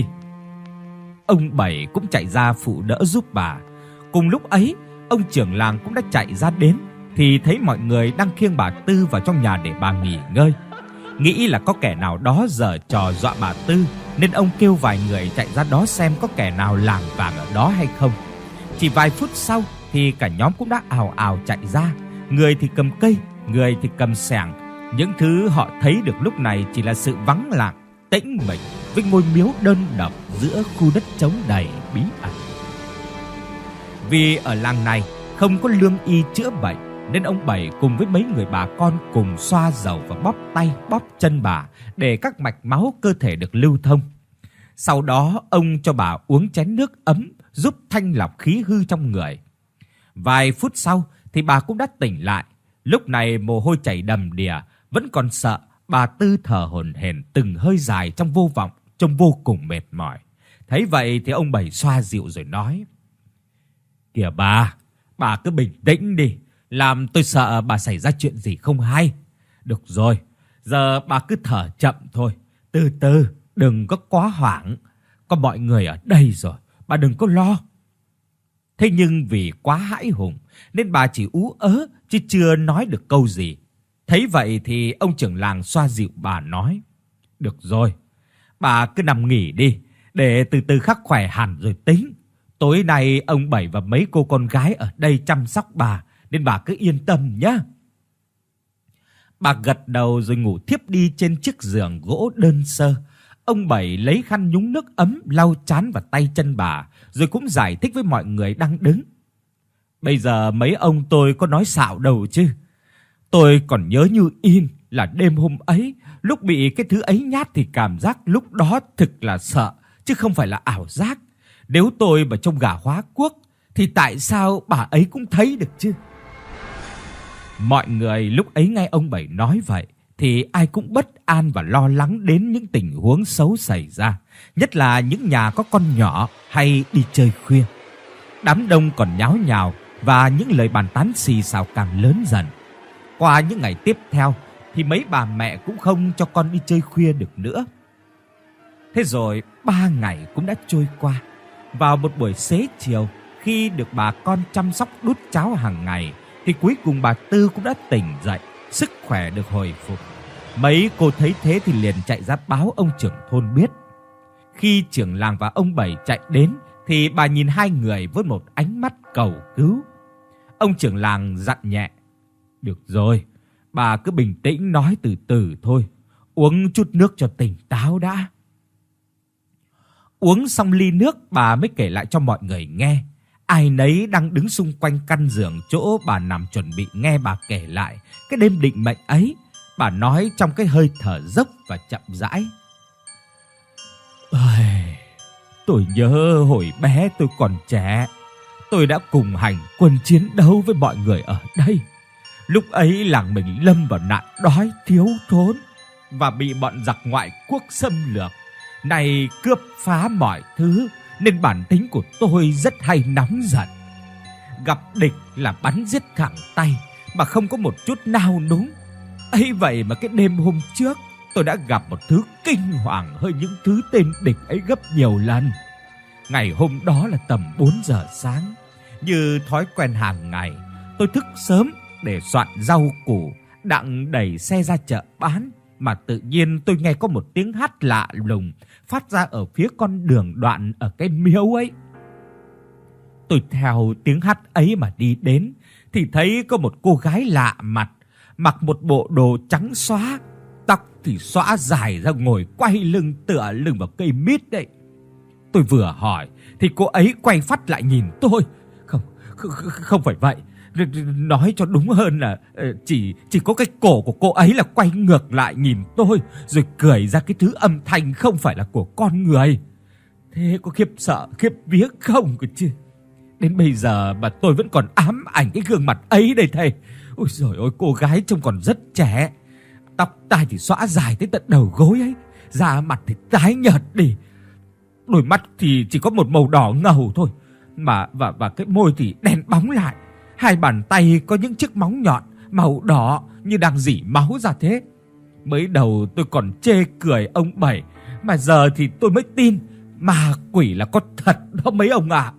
Ông Bảy cũng chạy ra phụ đỡ giúp bà. Cùng lúc ấy, ông trưởng làng cũng đã chạy ra đến thì thấy mọi người đang khiêng bà Tư vào trong nhà để bà nghỉ ngơi. Nghĩ là có kẻ nào đó giở trò dọa bà Tư, nên ông kêu vài người chạy ra đó xem có kẻ nào lảng vảng ở đó hay không. Chỉ vài phút sau thì cả nhóm cũng đã ào ào chạy ra, người thì cầm cây, người thì cầm xẻng. Những thứ họ thấy được lúc này chỉ là sự vắng lặng, tĩnh mịch với ngôi miếu đơn độc giữa khu đất trống đầy bí ẩn. Vì ở làng này không có lương y chữa bệnh, nên ông Bảy cùng với mấy người bà con cùng xoa dầu và bóp tay bóp chân bà để các mạch máu cơ thể được lưu thông. Sau đó ông cho bà uống chén nước ấm giúp thanh lọc khí hư trong người. Vài phút sau thì bà cũng đã tỉnh lại. Lúc này mồ hôi chảy đầm đìa, vẫn còn sợ. Bà Tư thở hổn hển từng hơi dài trong vô vọng, trông vô cùng mệt mỏi. Thấy vậy thì ông Bảy xoa dịu rồi nói: "Kìa bà cứ bình tĩnh đi, làm tôi sợ bà xảy ra chuyện gì không hay. Được rồi, giờ bà cứ thở chậm thôi, từ từ, đừng có quá hoảng. Có mọi người ở đây rồi, bà đừng có lo." Thế nhưng vì quá hãi hùng nên bà chỉ ú ớ chứ chưa nói được câu gì. Thấy vậy thì ông trưởng làng xoa dịu bà nói: "Được rồi, bà cứ nằm nghỉ đi, để từ từ khắc khỏe hẳn rồi tính. Tối nay ông Bảy và mấy cô con gái ở đây chăm sóc bà, nên bà cứ yên tâm nhé." Bà gật đầu rồi ngủ thiếp đi trên chiếc giường gỗ đơn sơ. Ông Bảy lấy khăn nhúng nước ấm lau trán và tay chân bà, rồi cũng giải thích với mọi người đang đứng: "Bây giờ mấy ông tôi có nói xạo đâu chứ. Tôi còn nhớ như in là đêm hôm ấy, lúc bị cái thứ ấy nhát thì cảm giác lúc đó thực là sợ, chứ không phải là ảo giác. Nếu tôi mà trông gà hóa quốc thì tại sao bà ấy cũng thấy được chứ?" Mọi người lúc ấy nghe ông Bảy nói vậy thì ai cũng bất an và lo lắng đến những tình huống xấu xảy ra, nhất là những nhà có con nhỏ hay đi chơi khuya. Đám đông còn nháo nhào và những lời bàn tán xì xào càng lớn dần. Qua những ngày tiếp theo thì mấy bà mẹ cũng không cho con đi chơi khuya được nữa. Thế rồi 3 ngày cũng đã trôi qua. Vào một buổi xế chiều, khi được bà con chăm sóc đút cháo hàng ngày, thì cuối cùng bà Tư cũng đã tỉnh dậy, sức khỏe được hồi phục. Mấy cô thấy thế thì liền chạy ra báo ông trưởng thôn biết. Khi trưởng làng và ông Bảy chạy đến thì bà nhìn hai người với một ánh mắt cầu cứu. Ông trưởng làng dặn nhẹ: "Được rồi, bà cứ bình tĩnh nói từ từ thôi, uống chút nước cho tỉnh táo đã." Uống xong ly nước, bà mới kể lại cho mọi người nghe. Ai nấy đang đứng xung quanh căn giường chỗ bà nằm chuẩn bị nghe bà kể lại cái đêm định mệnh ấy. Bà nói trong cái hơi thở dốc và chậm rãi: "Tôi nhớ hồi bé tôi còn trẻ, tôi đã cùng hành quân chiến đấu với mọi người ở đây. Lúc ấy làng mình lâm vào nạn đói thiếu thốn và bị bọn giặc ngoại quốc xâm lược, này cướp phá mọi thứ, nên bản tính của tôi rất hay nóng giận. Gặp địch là bắn giết thẳng tay mà không có một chút nao núng. Ấy vậy mà cái đêm hôm trước tôi đã gặp một thứ kinh hoàng hơn những thứ tên địch ấy gấp nhiều lần. Ngày hôm đó là tầm 4 giờ sáng, như thói quen hàng ngày, tôi thức sớm để soạn rau củ, đặng đẩy xe ra chợ bán, mà tự nhiên tôi nghe có một tiếng hát lạ lùng phát ra ở phía con đường đoạn ở cái miếu ấy. Tôi theo tiếng hát ấy mà đi đến thì thấy có một cô gái lạ mặt, mặc một bộ đồ trắng xóa, tóc thì xõa dài ra, ngồi quay lưng tựa lưng vào cây mít đấy. Tôi vừa hỏi thì cô ấy quay phắt lại nhìn tôi. Không phải vậy. Nói cho đúng hơn là chỉ có cái cổ của cô ấy là quay ngược lại nhìn tôi, rồi cười ra cái thứ âm thanh không phải là của con người. Thế có khiếp sợ, khiếp vía không cơ chứ. Đến bây giờ mà tôi vẫn còn ám ảnh cái gương mặt ấy đây thầy. Ôi giời ơi, cô gái trông còn rất trẻ. Tóc tai thì xõa dài tới tận đầu gối ấy, da mặt thì tái nhợt đi. Đôi mắt thì chỉ có một màu đỏ ngầu thôi, và cái môi thì đen bóng lại. Hai bàn tay có những chiếc móng nhọn màu đỏ như đang rỉ máu ra thế. Mới đầu tôi còn chê cười ông Bảy, mà giờ thì tôi mới tin ma quỷ là có thật đó mấy ông ạ.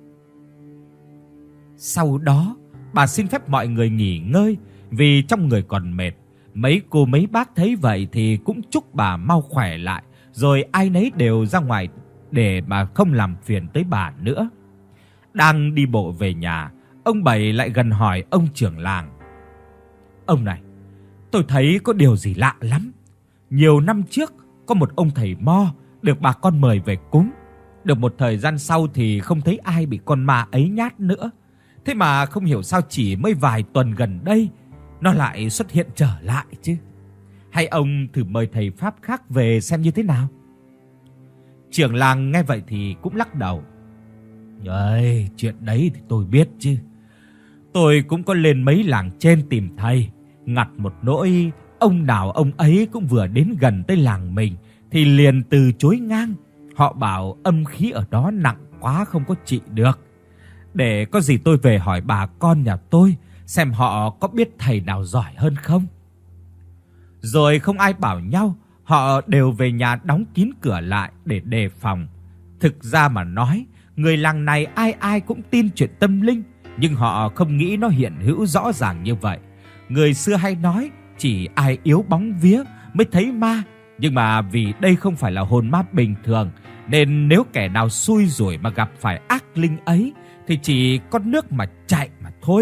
Sau đó, bà xin phép mọi người nghỉ ngơi vì trong người còn mệt. Mấy cô mấy bác thấy vậy thì cũng chúc bà mau khỏe lại, rồi ai nấy đều ra ngoài để mà không làm phiền tới bà nữa. Đang đi bộ về nhà, ông Bảy lại gần hỏi ông trưởng làng: "Ông này, tôi thấy có điều gì lạ lắm. Nhiều năm trước có một ông thầy mo được bà con mời về cúng. Được một thời gian sau thì không thấy ai bị con ma ấy nhát nữa. Thế mà không hiểu sao chỉ mới vài tuần gần đây nó lại xuất hiện trở lại chứ. Hay ông thử mời thầy pháp khác về xem như thế nào?" Trưởng làng nghe vậy thì cũng lắc đầu: Chuyện đấy thì tôi biết chứ. Tôi cũng có lên mấy làng trên tìm thầy, ngặt một nỗi ông nào ông ấy cũng vừa đến gần tới làng mình thì liền từ chối ngang. Họ bảo âm khí ở đó nặng quá không có trị được. Để có gì tôi về hỏi bà con nhà tôi xem họ có biết thầy nào giỏi hơn không." Rồi không ai bảo nhau, họ đều về nhà đóng kín cửa lại để đề phòng. Thực ra mà nói, người làng này ai ai cũng tin chuyện tâm linh, nhưng họ không nghĩ nó hiện hữu rõ ràng như vậy. Người xưa hay nói chỉ ai yếu bóng vía mới thấy ma, nhưng mà vì đây không phải là hồn ma bình thường, nên nếu kẻ nào xui rủi mà gặp phải ác linh ấy thì chỉ có nước mà chạy mà thôi.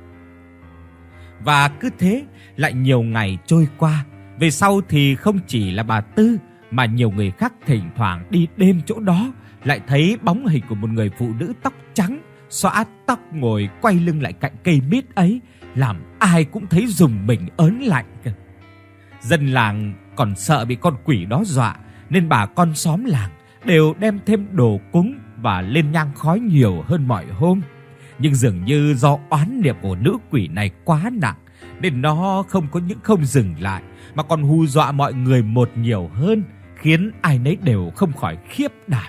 Và cứ thế lại nhiều ngày trôi qua. Về sau thì không chỉ là bà Tư mà nhiều người khác thỉnh thoảng đi đêm chỗ đó lại thấy bóng hình của một người phụ nữ tóc trắng, xõa tóc, ngồi quay lưng lại cạnh cây mít ấy, làm ai cũng thấy rùng mình ớn lạnh. Dân làng còn sợ bị con quỷ đó dọa, nên bà con xóm làng đều đem thêm đồ cúng và lên nhang khói nhiều hơn mọi hôm. Nhưng dường như do oán niệm của nữ quỷ này quá nặng, nên nó không dừng lại mà còn hù dọa mọi người một nhiều hơn, khiến ai nấy đều không khỏi khiếp đảm.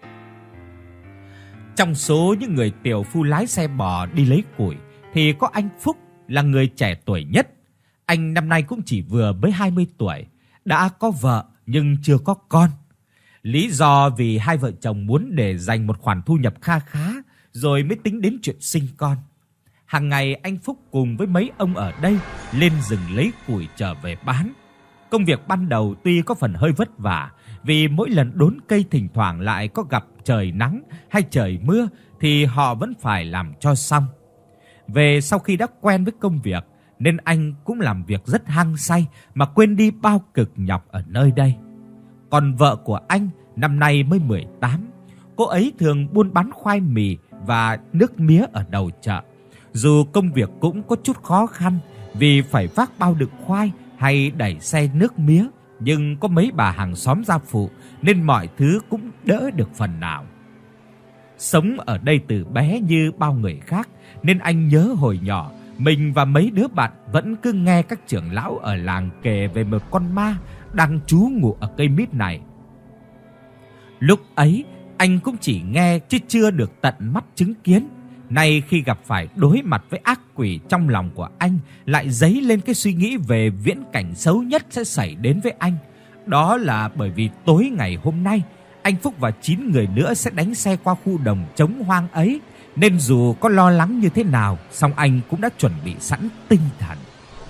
Trong số những người tiểu phu lái xe bò đi lấy củi thì có anh Phúc là người trẻ tuổi nhất. Anh năm nay cũng chỉ vừa mới 20 tuổi, đã có vợ nhưng chưa có con. Lý do vì hai vợ chồng muốn để dành một khoản thu nhập kha khá rồi mới tính đến chuyện sinh con. Hàng ngày anh Phúc cùng với mấy ông ở đây lên rừng lấy củi trở về bán. Công việc ban đầu tuy có phần hơi vất vả, vì mỗi lần đốn cây thỉnh thoảng lại có gặp trời nắng hay trời mưa thì họ vẫn phải làm cho xong. Về sau khi đã quen với công việc nên anh cũng làm việc rất hăng say mà quên đi bao cực nhọc ở nơi đây. Còn vợ của anh năm nay mới 18, cô ấy thường buôn bán khoai mì và nước mía ở đầu chợ. Dù công việc cũng có chút khó khăn vì phải vác bao đựng khoai hay đẩy xe nước mía, nhưng có mấy bà hàng xóm gia phụ nên mọi thứ cũng đỡ được phần nào. Sống ở đây từ bé như bao người khác nên anh nhớ hồi nhỏ mình và mấy đứa bạn vẫn cứ nghe các trưởng lão ở làng kể về một con ma đang trú ngụ ở cây mít này. Lúc ấy anh cũng chỉ nghe chứ chưa được tận mắt chứng kiến. Nay khi gặp phải đối mặt với ác quỷ, trong lòng của anh lại dấy lên cái suy nghĩ về viễn cảnh xấu nhất sẽ xảy đến với anh. Đó là bởi vì tối ngày hôm nay, anh Phúc và 9 người nữa sẽ đánh xe qua khu đồng trống hoang ấy, nên dù có lo lắng như thế nào, song anh cũng đã chuẩn bị sẵn tinh thần.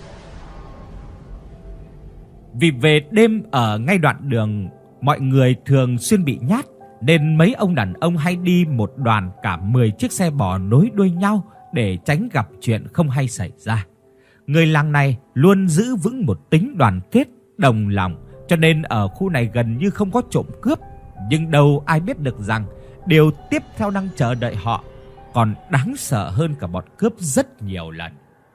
Vì về đêm ở ngay đoạn đường mọi người thường xuyên bị nhát, nên mấy ông đàn ông hay đi một đoàn cả 10 chiếc xe bò nối đuôi nhau để tránh gặp chuyện không hay xảy ra. Người làng này luôn giữ vững một tính đoàn kết, đồng lòng, cho nên ở khu này gần như không có trộm cướp. Nhưng đâu ai biết được rằng điều tiếp theo đang chờ đợi họ còn đáng sợ hơn cả bọn cướp rất nhiều lần.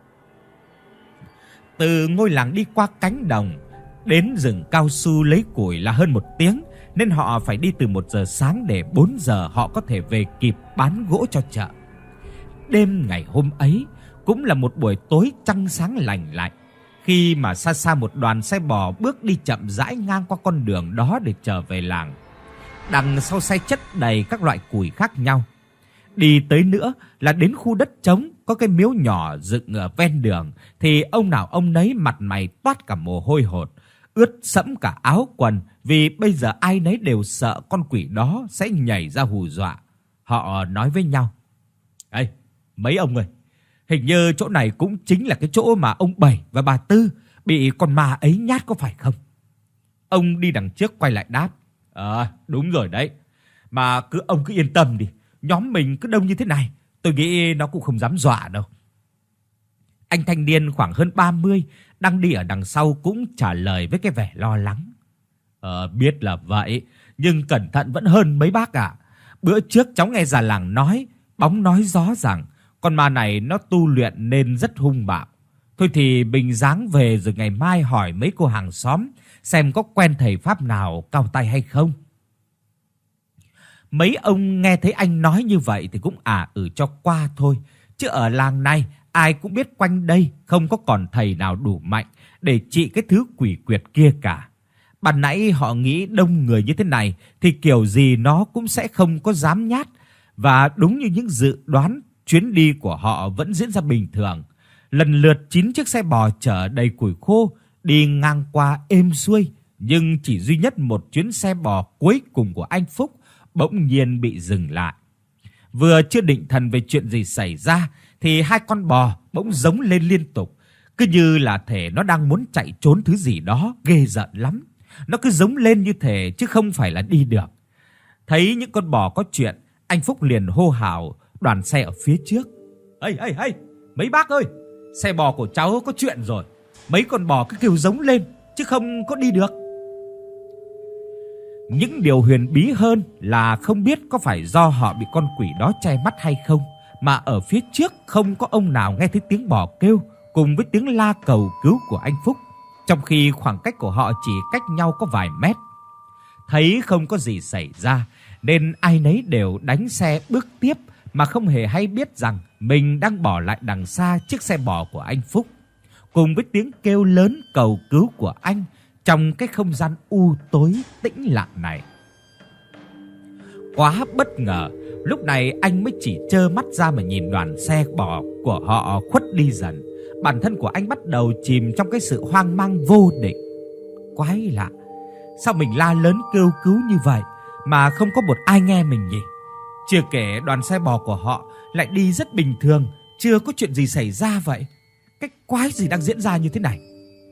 Từ ngôi làng đi qua cánh đồng đến rừng cao su lấy củi là hơn 1 tiếng, nên họ phải đi từ 1 giờ sáng để 4 giờ họ có thể về kịp bán gỗ cho chợ. Đêm ngày hôm ấy cũng là một buổi tối trăng sáng lành lạnh, khi mà xa xa một đoàn xe bò bước đi chậm rãi ngang qua con đường đó để trở về làng. Đằng sau xe chất đầy các loại củi khác nhau. Đi tới nữa là đến khu đất trống có cái miếu nhỏ dựng ở ven đường, thì ông nào ông nấy mặt mày toát cả mồ hôi hột, ướt sẫm cả áo quần, vì bây giờ ai nấy đều sợ con quỷ đó sẽ nhảy ra hù dọa. Họ nói với nhau: "Ê, mấy ông ơi, hình như chỗ này cũng chính là cái chỗ mà ông Bảy và bà Tư bị con ma ấy nhát có phải không?" Ông đi đằng trước quay lại đáp: Đúng rồi đấy. Mà ông cứ yên tâm đi, nhóm mình cứ đông như thế này, tôi nghĩ nó cũng không dám dọa đâu." Anh thanh niên khoảng hơn 30 đang đi ở đằng sau cũng trả lời với cái vẻ lo lắng: Biết là vậy, nhưng cẩn thận vẫn hơn mấy bác ạ. Bữa trước cháu nghe già làng nói, bóng nói gió rằng con ma này nó tu luyện nên rất hung bạo. Thôi thì mình ráng về rồi ngày mai hỏi mấy cô hàng xóm xem có quen thầy pháp nào cao tay hay không." Mấy ông nghe thấy anh nói như vậy thì cũng cho qua thôi, chứ ở làng này ai cũng biết quanh đây không có còn thầy nào đủ mạnh để trị cái thứ quỷ quyệt kia cả. Ban nãy họ nghĩ đông người như thế này thì kiểu gì nó cũng sẽ không có dám nhát, và đúng như những dự đoán, chuyến đi của họ vẫn diễn ra bình thường. Lần lượt 9 chiếc xe bò chở đầy củi khô đi ngang qua êm xuôi, nhưng chỉ duy nhất một chuyến xe bò cuối cùng của anh Phúc bỗng nhiên bị dừng lại. Vừa chưa định thần về chuyện gì xảy ra thì hai con bò bỗng giống lên liên tục, cứ như là thể nó đang muốn chạy trốn thứ gì đó ghê rợn lắm. Nó cứ giống lên như thể chứ không phải là đi được. Thấy những con bò có chuyện, anh Phúc liền hô hào đoàn xe ở phía trước: Ê, mấy bác ơi, xe bò của cháu có chuyện rồi. Mấy con bò cứ kêu giống lên chứ không có đi được." Những điều huyền bí hơn là không biết có phải do họ bị con quỷ đó che mắt hay không, mà ở phía trước không có ông nào nghe thấy tiếng bò kêu cùng với tiếng la cầu cứu của anh Phúc, trong khi khoảng cách của họ chỉ cách nhau có vài mét. Thấy không có gì xảy ra nên ai nấy đều đánh xe bước tiếp, mà không hề hay biết rằng mình đang bỏ lại đằng xa chiếc xe bò của anh Phúc, cùng với tiếng kêu lớn cầu cứu của anh trong cái không gian u tối tĩnh lặng này. Quá bất ngờ, lúc này anh mới chỉ trơ mắt ra mà nhìn đoàn xe bò của họ khuất đi dần. bản thân của anh bắt đầu chìm trong cái sự hoang mang vô định. Quái lạ, sao mình la lớn kêu cứu như vậy mà không có một ai nghe mình nhỉ? Chưa kể đoàn xe bò của họ lại đi rất bình thường, chưa có chuyện gì xảy ra vậy. Cái quái gì đang diễn ra như thế này?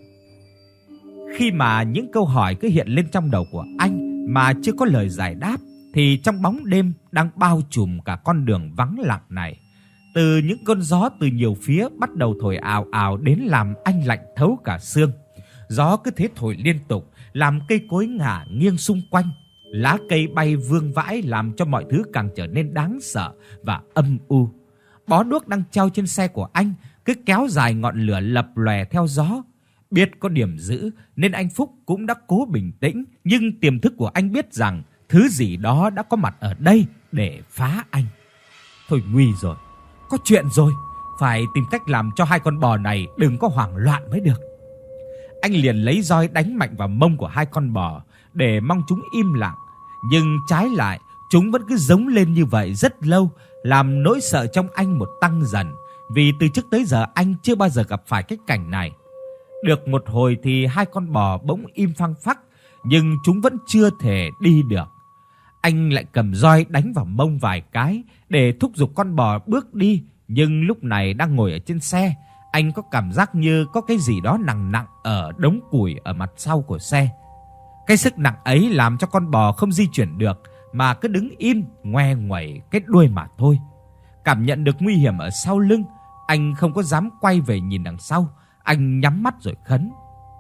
Khi mà những câu hỏi cứ hiện lên trong đầu của anh mà chưa có lời giải đáp, thì trong bóng đêm đang bao trùm cả con đường vắng lặng này, từ những cơn gió từ nhiều phía bắt đầu thổi ào ào đến làm anh lạnh thấu cả xương. Gió cứ thế thổi liên tục, làm cây cối ngả nghiêng xung quanh, lá cây bay vương vãi làm cho mọi thứ càng trở nên đáng sợ và âm u. Bó đuốc đang treo trên xe của anh cứ kéo dài ngọn lửa lập lòe theo gió. Biết có điểm giữ nên anh Phúc cũng đã cố bình tĩnh, nhưng tiềm thức của anh biết rằng thứ gì đó đã có mặt ở đây để phá anh. Thôi nguy rồi, có chuyện rồi, phải tìm cách làm cho hai con bò này đừng có hoảng loạn mới được. Anh liền lấy roi đánh mạnh vào mông của hai con bò để mong chúng im lặng, nhưng trái lại chúng vẫn cứ giống lên như vậy rất lâu, làm nỗi sợ trong anh một tăng dần, vì từ trước tới giờ anh chưa bao giờ gặp phải cái cảnh này. Được một hồi thì hai con bò bỗng im phăng phắc, nhưng chúng vẫn chưa thể đi được. Anh lại cầm roi đánh vào mông vài cái để thúc giục con bò bước đi, nhưng lúc này đang ngồi ở trên xe, anh có cảm giác như có cái gì đó nặng nặng ở đống củi ở mặt sau của xe. Cái sức nặng ấy làm cho con bò không di chuyển được mà cứ đứng im ngoe nguẩy cái đuôi mà thôi. Cảm nhận được nguy hiểm ở sau lưng, anh không có dám quay về nhìn đằng sau. Anh nhắm mắt rồi khấn: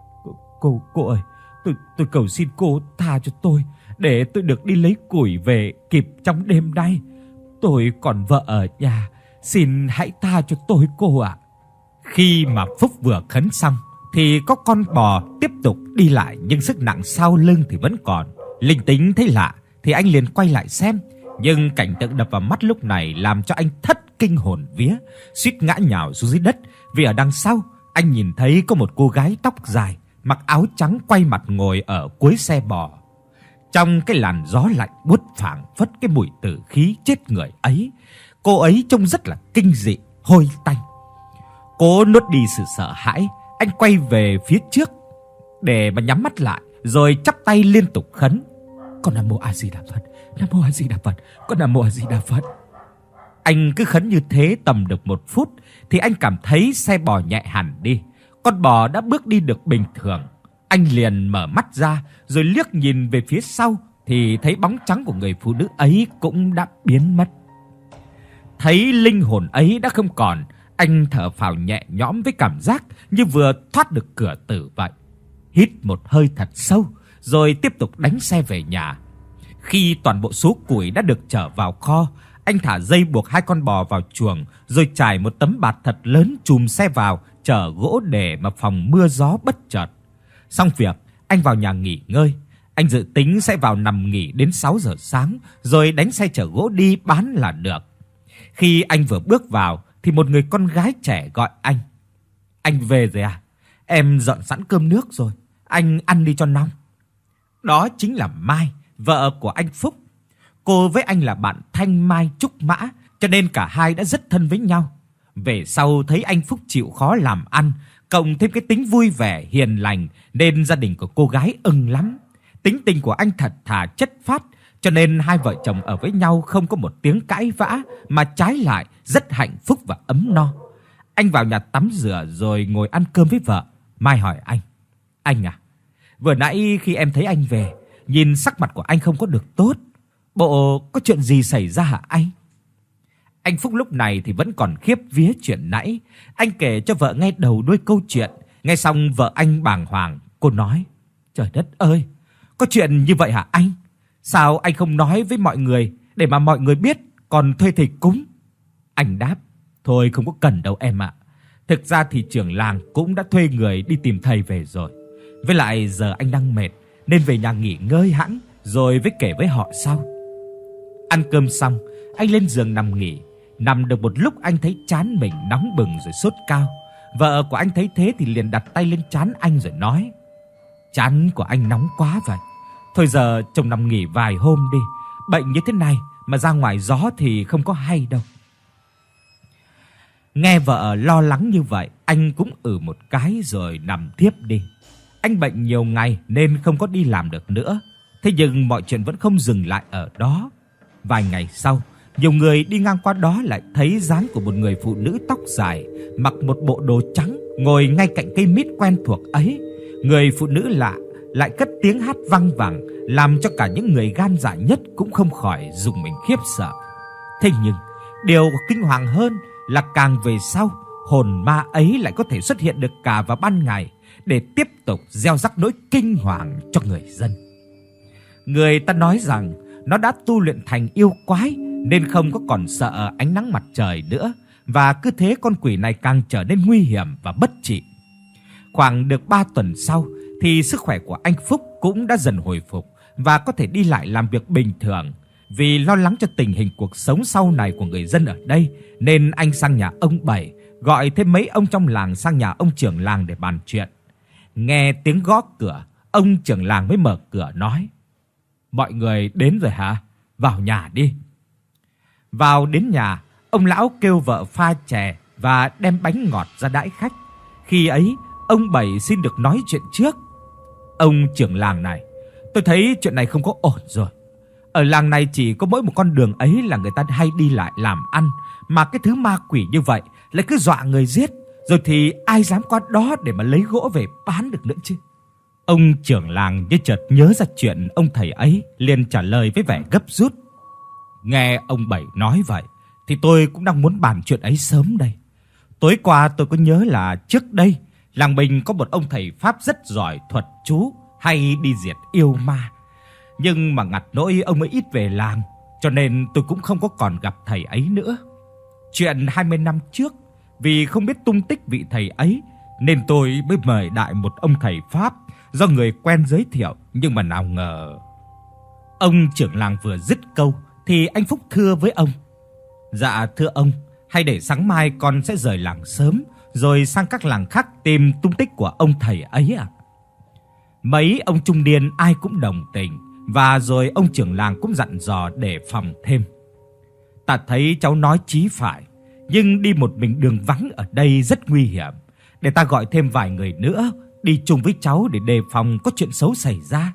Cô ơi, tôi cầu xin cô tha cho tôi, để tôi được đi lấy củi về kịp trong đêm nay. Tôi còn vợ ở nhà, xin hãy tha cho tôi cô ạ." Khi mà Phúc vừa khấn xong thì có con bò tiếp tục đi lại, nhưng sức nặng sau lưng thì vẫn còn. Linh tính thấy lạ thì anh liền quay lại xem, nhưng cảnh tượng đập vào mắt lúc này làm cho anh thất kinh hồn vía, suýt ngã nhào xuống dưới đất, vì ở đằng sau anh nhìn thấy có một cô gái tóc dài, mặc áo trắng quay mặt ngồi ở cuối xe bò. Trong cái làn gió lạnh buốt phảng phất cái mùi tử khí chết người ấy, cô ấy trông rất là kinh dị, hôi tanh. Cố nuốt đi sự sợ hãi, anh quay về phía trước để mà nhắm mắt lại, rồi chắp tay liên tục khấn: "Con Nam Mô A Di Đà Phật, Nam Mô A Di Đà Phật, con Nam Mô A Di Đà Phật." Anh cứ khấn như thế tầm được 1 phút thì anh cảm thấy xe bò nhẹ hẳn đi, con bò đã bước đi được bình thường. Anh liền mở mắt ra rồi liếc nhìn về phía sau thì thấy bóng trắng của người phụ nữ ấy cũng đã biến mất. Thấy linh hồn ấy đã không còn, anh thở phào nhẹ nhõm với cảm giác như vừa thoát được cửa tử vậy. Hít một hơi thật sâu rồi tiếp tục đánh xe về nhà. Khi toàn bộ số củi đã được chở vào kho, anh thả dây buộc hai con bò vào chuồng, rồi trải một tấm bạt thật lớn trùm xe vào, chở gỗ để mà phòng mưa gió bất chợt. Xong việc, anh vào nhà nghỉ ngơi. Anh dự tính sẽ vào nằm nghỉ đến 6 giờ sáng rồi đánh xe chở gỗ đi bán là được. Khi anh vừa bước vào thì một người con gái trẻ gọi anh: "Anh về rồi à? Em dọn sẵn cơm nước rồi, anh ăn đi cho nóng." Đó chính là Mai, vợ của anh Phúc. Cô với anh là bạn thanh mai trúc mã, cho nên cả hai đã rất thân với nhau. Về sau thấy anh Phúc chịu khó làm ăn, cộng thêm cái tính vui vẻ hiền lành, nên gia đình của cô gái ưng lắm. Tính tình của anh thật thà chất phác, cho nên hai vợ chồng ở với nhau không có một tiếng cãi vã, mà trái lại rất hạnh phúc và ấm no. Anh vào nhà tắm rửa rồi ngồi ăn cơm với vợ. Mai hỏi anh: "Anh à, vừa nãy khi em thấy anh về, nhìn sắc mặt của anh không có được tốt. Bộ có chuyện gì xảy ra hả anh?" Anh Phúc lúc này thì vẫn còn khiếp vía chuyện nãy. Anh kể cho vợ nghe đầu đuôi câu chuyện. Nghe xong vợ anh bàng hoàng, cô nói: "Trời đất ơi, có chuyện như vậy hả anh? Sao anh không nói với mọi người để mà mọi người biết còn thuê thầy cúng?" Anh đáp: "Thôi không có cần đâu em ạ. Thực ra thì trưởng làng cũng đã thuê người đi tìm thầy về rồi. Với lại giờ anh đang mệt nên về nhà nghỉ ngơi hẵng rồi với kể với họ sau." Ăn cơm xong, anh lên giường nằm nghỉ. Nằm được một lúc anh thấy trán mình nóng bừng rồi sốt cao. Vợ của anh thấy thế thì liền đặt tay lên trán anh rồi nói: "Trán của anh nóng quá vậy. Thôi giờ chồng nằm nghỉ vài hôm đi. Bệnh như thế này mà ra ngoài gió thì không có hay đâu." Nghe vợ lo lắng như vậy, anh cũng một cái rồi nằm thiếp đi. Anh bệnh nhiều ngày nên không có đi làm được nữa. Thế nhưng mọi chuyện vẫn không dừng lại ở đó. Vài ngày sau, nhiều người đi ngang qua đó lại thấy dáng của một người phụ nữ tóc dài, mặc một bộ đồ trắng, ngồi ngay cạnh cây mít quen thuộc ấy. Người phụ nữ lạ lại cất tiếng hát vang vẳng, làm cho cả những người gan dạ nhất cũng không khỏi rùng mình khiếp sợ. Thế nhưng, điều kinh hoàng hơn là càng về sau, hồn ma ấy lại có thể xuất hiện được cả vào ban ngày để tiếp tục gieo rắc nỗi kinh hoàng cho người dân. Người ta nói rằng nó đã tu luyện thành yêu quái nên không có còn sợ ánh nắng mặt trời nữa, và cứ thế con quỷ này càng trở nên nguy hiểm và bất trị. Khoảng được 3 tuần sau thì sức khỏe của anh Phúc cũng đã dần hồi phục và có thể đi lại làm việc bình thường. Vì lo lắng cho tình hình cuộc sống sau này của người dân ở đây nên anh sang nhà ông Bảy, gọi thêm mấy ông trong làng sang nhà ông trưởng làng để bàn chuyện. Nghe tiếng gõ cửa, ông trưởng làng mới mở cửa nói: "Mọi người đến rồi hả? Vào nhà đi." Vào đến nhà, ông lão kêu vợ pha chè và đem bánh ngọt ra đãi khách. Khi ấy, ông Bảy xin được nói chuyện trước. "Ông trưởng làng này, tôi thấy chuyện này không có ổn rồi. Ở làng này chỉ có mỗi một con đường ấy là người ta hay đi lại làm ăn, mà cái thứ ma quỷ như vậy lại cứ dọa người giết, rồi thì ai dám qua đó để mà lấy gỗ về bán được nữa chứ?" Ông trưởng làng như chợt nhớ ra chuyện ông thầy ấy, liền trả lời với vẻ gấp rút: "Nghe ông Bảy nói vậy thì tôi cũng đang muốn bàn chuyện ấy sớm đây. Tối qua tôi có nhớ là trước đây làng mình có một ông thầy pháp rất giỏi thuật chú, hay đi diệt yêu ma. Nhưng mà ngặt nỗi ông ấy ít về làng, cho nên tôi cũng không có còn gặp thầy ấy nữa. Chuyện 20 năm trước, vì không biết tung tích vị thầy ấy nên tôi mới mời đại một ông thầy pháp do người quen giới thiệu, nhưng mà nào ngờ..." Ông trưởng làng vừa dứt câu thì anh Phúc thưa với ông: "Dạ thưa ông, hay để sáng mai con sẽ rời làng sớm rồi sang các làng khác tìm tung tích của ông thầy ấy ạ." Mấy ông trung niên ai cũng đồng tình, và rồi ông trưởng làng cũng dặn dò đề phòng thêm: "Ta thấy cháu nói chí phải, nhưng đi một mình đường vắng ở đây rất nguy hiểm. Để ta gọi thêm vài người nữa đi chung với cháu để đề phòng có chuyện xấu xảy ra."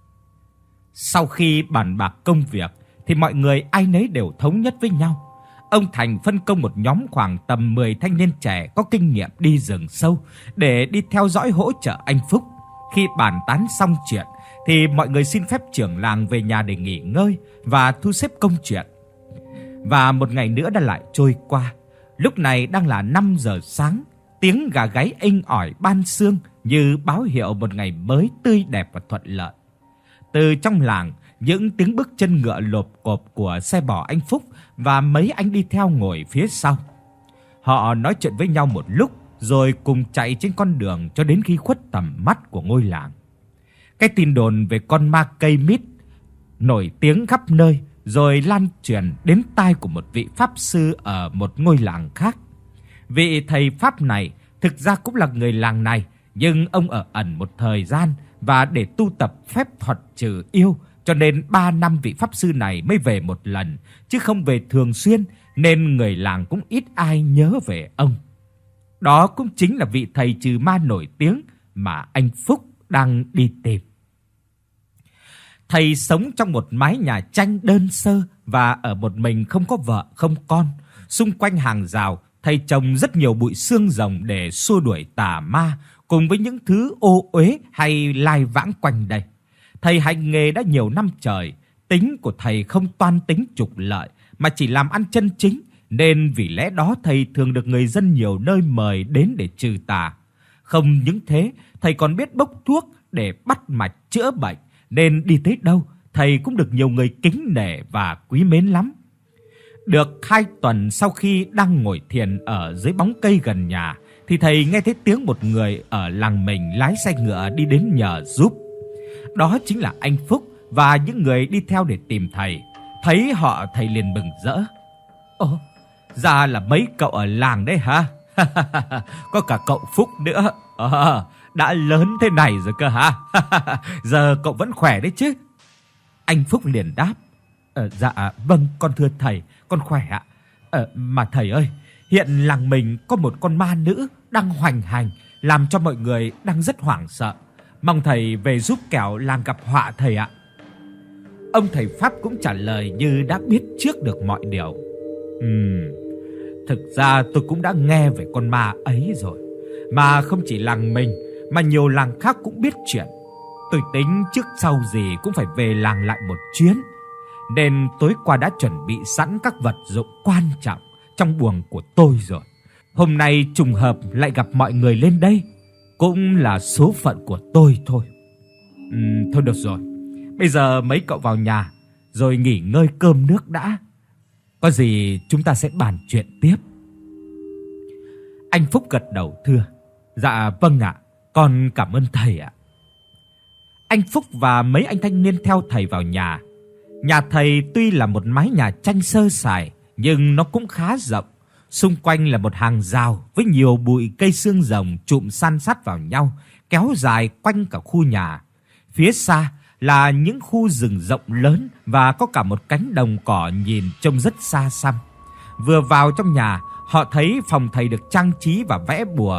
Sau khi bàn bạc công việc thì mọi người ai nấy đều thống nhất với nhau. Ông Thành phân công một nhóm khoảng tầm 10 thanh niên trẻ có kinh nghiệm đi rừng sâu để đi theo dõi hỗ trợ anh Phúc. Khi bàn tán xong chuyện thì mọi người xin phép trưởng làng về nhà để nghỉ ngơi và thu xếp công chuyện. Và một ngày nữa đã lại trôi qua. Lúc này đang là 5 giờ sáng, tiếng gà gáy inh ỏi ban sương như báo hiệu một ngày mới tươi đẹp và thuận lợi. Từ trong làng, những tiếng bước chân ngựa lộp cộp của xe bò anh Phúc và mấy anh đi theo ngồi phía sau. Họ nói chuyện với nhau một lúc rồi cùng chạy trên con đường cho đến khi khuất tầm mắt của ngôi làng. Cái tin đồn về con ma cây mít nổi tiếng khắp nơi rồi lan truyền đến tai của một vị pháp sư ở một ngôi làng khác. Vị thầy pháp này thực ra cũng là người làng này, nhưng ông ở ẩn một thời gian và để tu tập phép thuật trừ yêu, cho nên 3 năm vị pháp sư này mới về một lần, chứ không về thường xuyên, nên người làng cũng ít ai nhớ về ông. Đó cũng chính là vị thầy trừ ma nổi tiếng mà anh Phúc đang đi tìm. Thầy sống trong một mái nhà tranh đơn sơ và ở một mình, không có vợ không con. Xung quanh hàng rào, thầy trồng rất nhiều bụi xương rồng để xua đuổi tà ma cùng với những thứ ô uế hay lai vãng quanh đây. Thầy hành nghề đã nhiều năm trời, tính của thầy không toan tính trục lợi mà chỉ làm ăn chân chính, nên vì lẽ đó thầy thường được người dân nhiều nơi mời đến để trừ tà. Không những thế, thầy còn biết bốc thuốc để bắt mạch chữa bệnh, nên đi tới đâu thầy cũng được nhiều người kính nể và quý mến lắm. Được 2 tuần sau khi đang ngồi thiền ở dưới bóng cây gần nhà thì thầy nghe thấy tiếng một người ở làng mình lái xe ngựa đi đến nhờ giúp. Đó chính là anh Phúc và những người đi theo để tìm thầy. Thấy họ, thầy liền mừng rỡ: "Ồ, ra là mấy cậu ở làng đấy hả? Có cả cậu Phúc nữa. Đã lớn thế này rồi cơ hả? Giờ cậu vẫn khỏe đấy chứ?" Anh Phúc liền đáp: "Dạ vâng, con thưa thầy, con khỏe ạ. Mà thầy ơi, hiện làng mình có một con ma nữ đang hoành hành, làm cho mọi người đang rất hoảng sợ. Mong thầy về giúp kẻo làng gặp họa thầy ạ." Ông thầy pháp cũng trả lời như đã biết trước được mọi điều. Thực ra tôi cũng đã nghe về con ma ấy rồi, mà không chỉ làng mình mà nhiều làng khác cũng biết chuyện. Tôi tính trước sau gì cũng phải về làng lại một chuyến, nên tối qua đã chuẩn bị sẵn các vật dụng quan trọng trong buồng của tôi rồi. Hôm nay trùng hợp lại gặp mọi người lên đây, cũng là số phận của tôi thôi. Thôi được rồi, bây giờ mấy cậu vào nhà rồi nghỉ ngơi cơm nước đã. Có gì chúng ta sẽ bàn chuyện tiếp. Anh Phúc gật đầu thưa: "Dạ vâng ạ, con cảm ơn thầy ạ." Anh Phúc và mấy anh thanh niên theo thầy vào nhà. Nhà thầy tuy là một mái nhà tranh sơ sài nhưng nó cũng khá rộng. Xung quanh là một hàng rào với nhiều bụi cây xương rồng chụm san sát vào nhau, kéo dài quanh cả khu nhà. Phía xa là những khu rừng rộng lớn và có cả một cánh đồng cỏ nhìn trông rất xa xăm. Vừa vào trong nhà, họ thấy phòng thầy được trang trí và vẽ bùa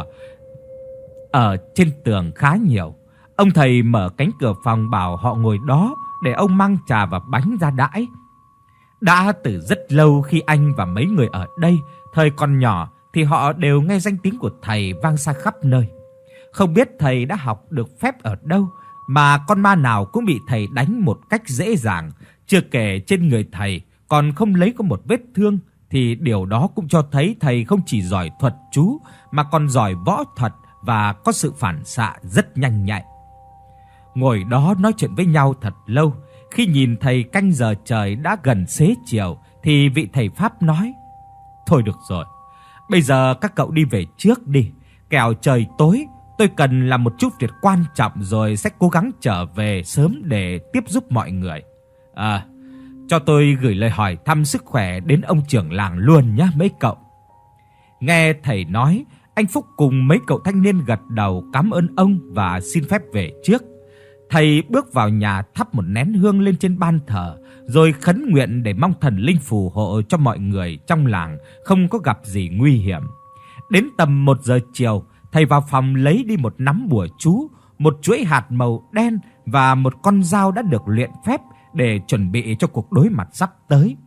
ở trên tường khá nhiều. Ông thầy mở cánh cửa phòng bảo họ ngồi đó để ông mang trà và bánh ra đãi. Đã từ rất lâu khi anh và mấy người ở đây thời còn nhỏ thì họ đều nghe danh tiếng của thầy vang xa khắp nơi. Không biết thầy đã học được phép ở đâu mà con ma nào cũng bị thầy đánh một cách dễ dàng, chưa kể trên người thầy còn không lấy có một vết thương, thì điều đó cũng cho thấy thầy không chỉ giỏi thuật chú mà còn giỏi võ thuật và có sự phản xạ rất nhanh nhạy. Ngồi đó nói chuyện với nhau thật lâu, khi nhìn thầy canh giờ trời đã gần xế chiều thì vị thầy pháp nói: "Thôi được rồi, bây giờ các cậu đi về trước đi, kẻo trời tối, tôi cần làm một chút việc quan trọng rồi sẽ cố gắng trở về sớm để tiếp giúp mọi người. Cho tôi gửi lời hỏi thăm sức khỏe đến ông trưởng làng luôn nhé mấy cậu." Nghe thầy nói, anh Phúc cùng mấy cậu thanh niên gật đầu cảm ơn ông và xin phép về trước. Thầy bước vào nhà thắp một nén hương lên trên ban thờ, rồi khấn nguyện để mong thần linh phù hộ cho mọi người trong làng không có gặp gì nguy hiểm. Đến tầm 1 giờ chiều, thầy vào phòng lấy đi một nắm bùa chú, một chuỗi hạt màu đen và một con dao đã được luyện phép để chuẩn bị cho cuộc đối mặt sắp tới.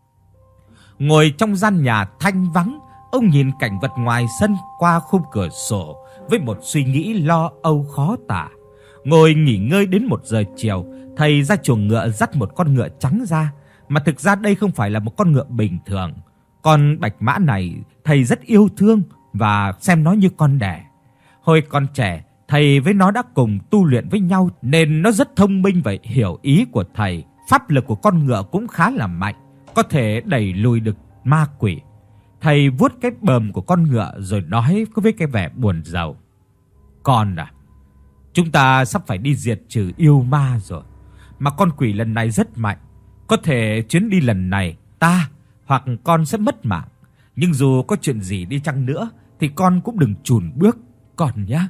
Ngồi trong gian nhà thanh vắng, ông nhìn cảnh vật ngoài sân qua khung cửa sổ với một suy nghĩ lo âu khó tả. Ngồi nghỉ ngơi đến 1 giờ chiều, thầy ra chuồng ngựa dắt một con ngựa trắng ra, mà thực ra đây không phải là một con ngựa bình thường. Con bạch mã này thầy rất yêu thương và xem nó như con đẻ. Hồi còn trẻ, thầy với nó đã cùng tu luyện với nhau nên nó rất thông minh và hiểu ý của thầy. Pháp lực của con ngựa cũng khá là mạnh, có thể đẩy lùi được ma quỷ. Thầy vuốt cái bờm của con ngựa rồi nói với cái vẻ buồn rầu: "Con à, chúng ta sắp phải đi diệt trừ yêu ma rồi, mà con quỷ lần này rất mạnh. Có thể chuyến đi lần này ta hoặc con sẽ mất mạng, nhưng dù có chuyện gì đi chăng nữa thì con cũng đừng chùn bước con nhé."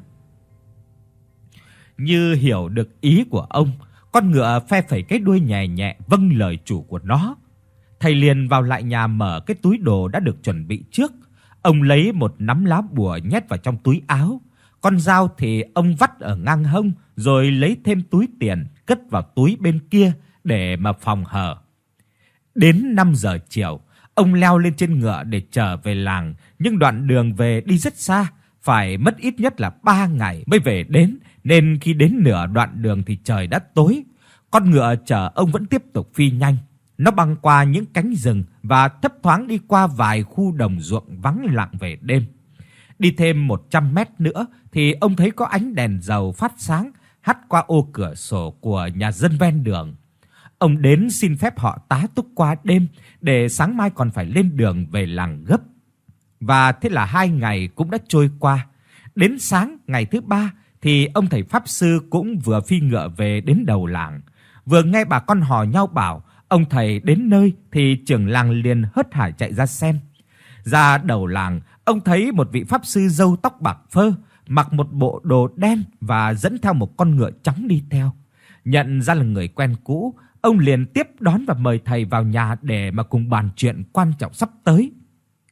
Như hiểu được ý của ông, con ngựa phe phẩy cái đuôi nhẹ nhẹ vâng lời chủ của nó. Thầy liền vào lại nhà mở cái túi đồ đã được chuẩn bị trước. Ông lấy một nắm lá bùa nhét vào trong túi áo. Con dao thì ông vắt ở ngang hông, rồi lấy thêm túi tiền cất vào túi bên kia để mà phòng hờ. Đến 5 giờ chiều, ông leo lên trên ngựa để trở về làng, nhưng đoạn đường về đi rất xa, phải mất ít nhất là 3 ngày mới về đến, nên khi đến nửa đoạn đường thì trời đã tối. Con ngựa chở ông vẫn tiếp tục phi nhanh. Nó băng qua những cánh rừng và thấp thoáng đi qua vài khu đồng ruộng vắng lặng về đêm. Đi thêm 100 mét nữa thì ông thấy có ánh đèn dầu phát sáng hắt qua ô cửa sổ của nhà dân ven đường. Ông đến xin phép họ tá túc qua đêm để sáng mai còn phải lên đường về làng gấp. Và thế là 2 ngày cũng đã trôi qua. Đến sáng ngày thứ 3 thì ông thầy pháp sư cũng vừa phi ngựa về đến đầu làng. Vừa nghe bà con hò nhau bảo ông thầy đến nơi thì trưởng làng liền hớt hải chạy ra xem. Ra đầu làng, ông thấy một vị pháp sư râu tóc bạc phơ, mặc một bộ đồ đen và dẫn theo một con ngựa trắng đi theo. Nhận ra là người quen cũ, ông liền tiếp đón và mời thầy vào nhà để mà cùng bàn chuyện quan trọng sắp tới.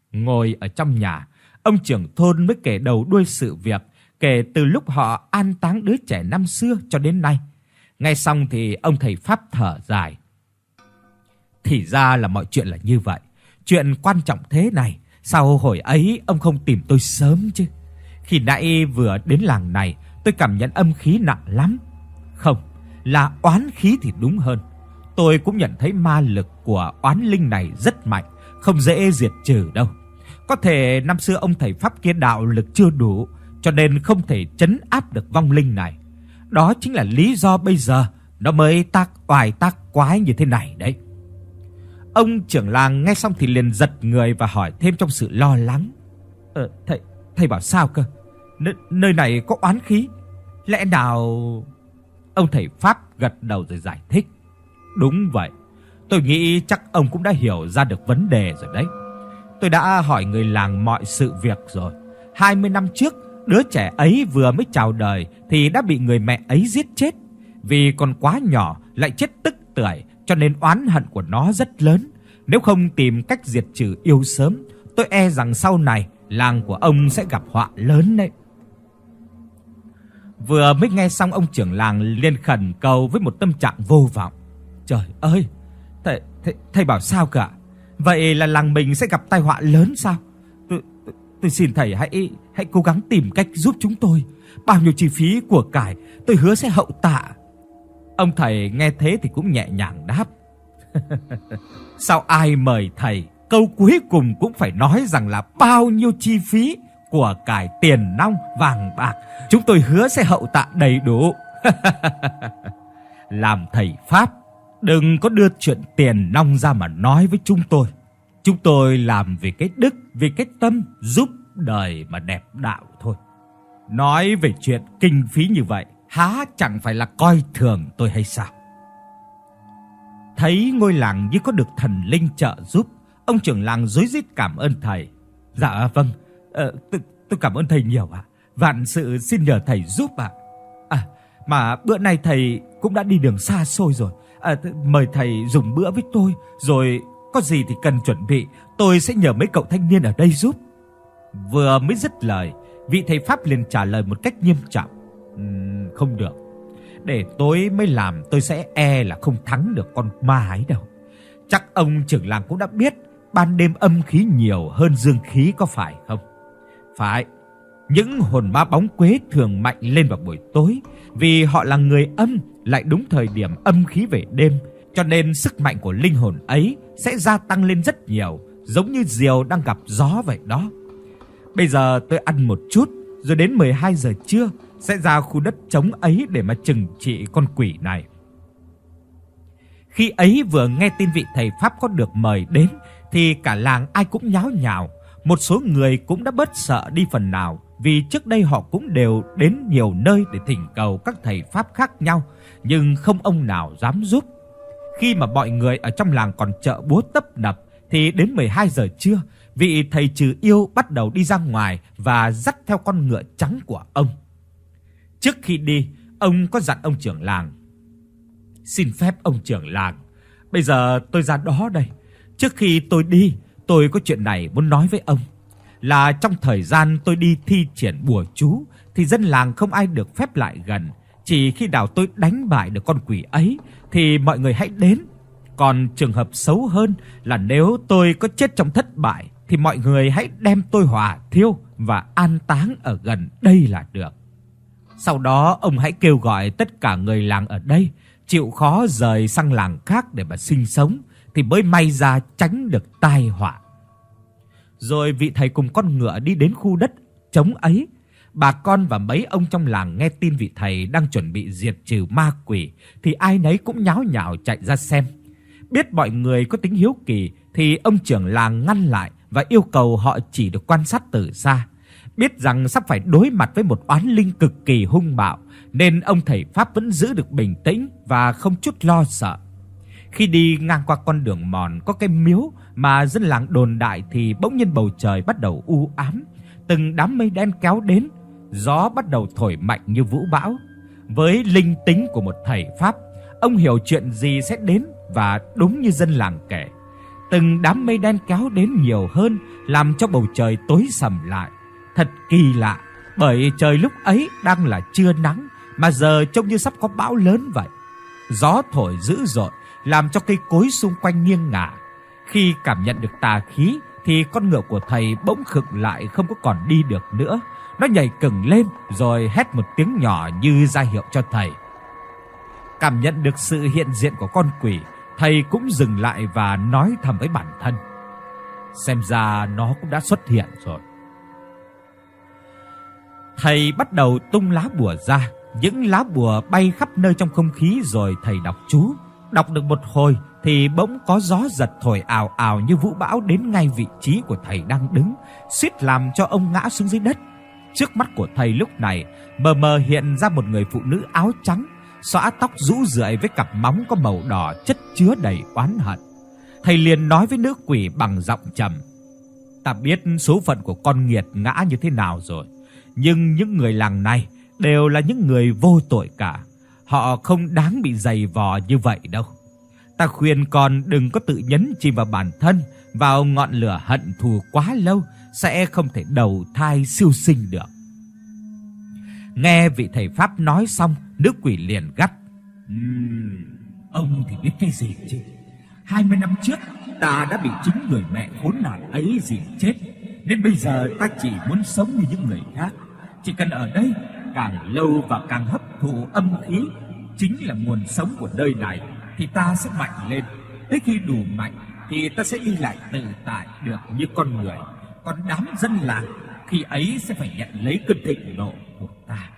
Ngồi ở trong nhà, ông trưởng thôn mới kể đầu đuôi sự việc, kể từ lúc họ an táng đứa trẻ năm xưa cho đến nay. Nghe xong thì ông thầy pháp thở dài. Thì ra là mọi chuyện là như vậy. Chuyện quan trọng thế này, sao hồi ấy ông không tìm tôi sớm chứ? Khi nãy vừa đến làng này, tôi cảm nhận âm khí nặng lắm. Không, là oán khí thì đúng hơn. Tôi cũng nhận thấy ma lực của oán linh này rất mạnh, không dễ diệt trừ đâu. Có thể năm xưa ông thầy pháp kia đạo lực chưa đủ, cho nên không thể trấn áp được vong linh này. Đó chính là lý do bây giờ nó mới tác oai tác quái như thế này đấy. Ông trưởng làng nghe xong thì liền giật người và hỏi thêm trong sự lo lắng. Thầy bảo sao cơ? Nơi này có oán khí, lẽ nào... Ông thầy pháp gật đầu rồi giải thích. Đúng vậy, tôi nghĩ chắc ông cũng đã hiểu ra được vấn đề rồi đấy. Tôi đã hỏi người làng mọi sự việc rồi. 20 năm trước, đứa trẻ ấy vừa mới chào đời thì đã bị người mẹ ấy giết chết. Vì còn quá nhỏ lại chết tức tưởi, cho nên oán hận của nó rất lớn. Nếu không tìm cách diệt trừ yêu sớm, tôi e rằng sau này làng của ông sẽ gặp họa lớn đấy. Vừa mới nghe xong, ông trưởng làng liền khẩn cầu với một tâm trạng vô vọng. Trời ơi, thầy bảo sao cả? Vậy là làng mình sẽ gặp tai họa lớn sao? Tôi xin thầy hãy cố gắng tìm cách giúp chúng tôi. Bao nhiêu chi phí của cải tôi hứa sẽ hậu tạ. Ông thầy nghe thế thì cũng nhẹ nhàng đáp. Sao ai mời thầy, câu cuối cùng cũng phải nói rằng là bao nhiêu chi phí của cải tiền nong vàng bạc, chúng tôi hứa sẽ hậu tạ đầy đủ. Làm thầy pháp, đừng có đưa chuyện tiền nong ra mà nói với chúng tôi. Chúng tôi làm vì cái đức, vì cái tâm giúp đời mà đẹp đạo thôi. Nói về chuyện kinh phí như vậy, há chẳng phải là coi thường tôi hay sao? Thấy ngôi làng như có được thần linh trợ giúp, ông trưởng làng rối rít cảm ơn thầy. Dạ vâng, tôi cảm ơn thầy nhiều ạ. Vạn sự xin nhờ thầy giúp ạ. Mà bữa nay thầy cũng đã đi đường xa xôi rồi. Mời thầy dùng bữa với tôi, rồi có gì thì cần chuẩn bị, tôi sẽ nhờ mấy cậu thanh niên ở đây giúp. Vừa mới dứt lời, vị thầy pháp liền trả lời một cách nghiêm trọng. Không được. Để tối mới làm, tôi sẽ e là không thắng được con ma ấy đâu. Chắc ông trưởng làng cũng đã biết ban đêm âm khí nhiều hơn dương khí có phải không? Phải. Những hồn ma bóng quế thường mạnh lên vào buổi tối, vì họ là người âm, lại đúng thời điểm âm khí về đêm, cho nên sức mạnh của linh hồn ấy sẽ gia tăng lên rất nhiều, giống như diều đang gặp gió vậy đó. Bây giờ tôi ăn một chút, rồi đến 12 giờ trưa sẽ ra khu đất trống ấy để mà trừng trị con quỷ này. Khi ấy vừa nghe tin vị thầy pháp có được mời đến thì cả làng ai cũng nháo nhào. Một số người cũng đã bớt sợ đi phần nào, vì trước đây họ cũng đều đến nhiều nơi để thỉnh cầu các thầy pháp khác nhau, nhưng không ông nào dám giúp. Khi mà mọi người ở trong làng còn chợ búa tấp nập thì đến 12 giờ trưa, vị thầy trừ yêu bắt đầu đi ra ngoài và dắt theo con ngựa trắng của ông. Trước khi đi, ông có dặn ông trưởng làng: "Xin phép ông trưởng làng, bây giờ tôi ra đó đây. Trước khi tôi đi, tôi có chuyện này muốn nói với ông. Là trong thời gian tôi đi thi triển bùa chú thì dân làng không ai được phép lại gần. Chỉ khi nào tôi đánh bại được con quỷ ấy thì mọi người hãy đến. Còn trường hợp xấu hơn là nếu tôi có chết trong thất bại thì mọi người hãy đem tôi hỏa thiêu và an táng ở gần đây là được. Sau đó ông hãy kêu gọi tất cả người làng ở đây chịu khó rời sang làng khác để mà sinh sống thì mới may ra tránh được tai họa." Rồi vị thầy cùng con ngựa đi đến khu đất trống ấy. Bà con và mấy ông trong làng nghe tin vị thầy đang chuẩn bị diệt trừ ma quỷ thì ai nấy cũng nháo nhào chạy ra xem. Biết mọi người có tính hiếu kỳ thì ông trưởng làng ngăn lại và yêu cầu họ chỉ được quan sát từ xa. Biết rằng sắp phải đối mặt với một oán linh cực kỳ hung bạo, nên ông thầy pháp vẫn giữ được bình tĩnh và không chút lo sợ. Khi đi ngang qua con đường mòn có cái miếu mà dân làng đồn đại thì bỗng nhiên bầu trời bắt đầu u ám, từng đám mây đen kéo đến, gió bắt đầu thổi mạnh như vũ bão. Với linh tính của một thầy pháp, ông hiểu chuyện gì sẽ đến và đúng như dân làng kể. Từng đám mây đen kéo đến nhiều hơn, làm cho bầu trời tối sầm lại. Thật kỳ lạ, bởi trời lúc ấy đang là trưa nắng mà giờ trông như sắp có bão lớn vậy. Gió thổi dữ dội, làm cho cây cối xung quanh nghiêng ngả. Khi cảm nhận được tà khí thì con ngựa của thầy bỗng khựng lại, không có còn đi được nữa. Nó nhảy cừng lên rồi hét một tiếng nhỏ như ra hiệu cho thầy. Cảm nhận được sự hiện diện của con quỷ, thầy cũng dừng lại và nói thầm với bản thân: xem ra nó cũng đã xuất hiện rồi. Thầy bắt đầu tung lá bùa ra, những lá bùa bay khắp nơi trong không khí, rồi thầy đọc chú. Đọc được một hồi thì bỗng có gió giật thổi ào ào như vũ bão đến ngay vị trí của thầy đang đứng, suýt làm cho ông ngã xuống dưới đất. Trước mắt của thầy lúc này mờ mờ hiện ra một người phụ nữ áo trắng, xõa tóc rũ rượi với cặp móng có màu đỏ chất chứa đầy oán hận. Thầy liền nói với nữ quỷ bằng giọng trầm: "Ta biết số phận của con nghiệt ngã như thế nào rồi, nhưng những người làng này đều là những người vô tội cả. Họ không đáng bị giày vò như vậy đâu. Ta khuyên con đừng có tự nhấn chìm vào bản thân, vào ngọn lửa hận thù quá lâu sẽ không thể đầu thai siêu sinh được." Nghe vị thầy pháp nói xong, nữ quỷ liền gắt: Ông thì biết cái gì chứ? 20 năm trước ta đã bị chính người mẹ khốn nạn ấy dìm chết, nên bây giờ ta chỉ muốn sống như những người khác. Chỉ cần ở đây càng lâu và càng hấp thụ âm khí, chính là nguồn sống của nơi này, thì ta sẽ mạnh lên. Tới khi đủ mạnh thì ta sẽ đi lại tự tại được như con người. Còn đám dân làng khi ấy sẽ phải nhận lấy cơn thịnh nộ của ta.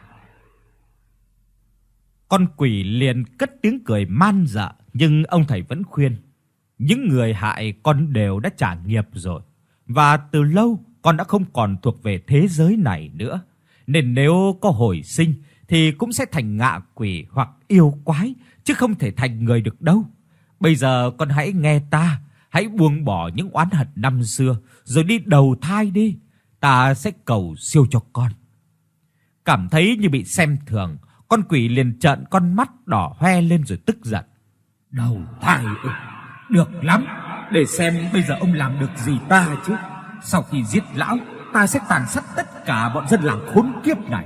Con quỷ liền cất tiếng cười man dợ, nhưng ông thầy vẫn khuyên: những người hại con đều đã trả nghiệp rồi, và từ lâu con đã không còn thuộc về thế giới này nữa, nên nếu có hồi sinh thì cũng sẽ thành ngạ quỷ hoặc yêu quái, chứ không thể thành người được đâu. Bây giờ con hãy nghe ta, hãy buông bỏ những oán hận năm xưa rồi đi đầu thai đi, ta sẽ cầu siêu cho con. Cảm thấy như bị xem thường, con quỷ liền trợn con mắt đỏ hoe lên rồi tức giận: Đầu thai ư? Được lắm, để xem bây giờ ông làm được gì ta chứ. Sau khi giết lão, ta sẽ tàn sát tất cả bọn dân làng khốn kiếp này.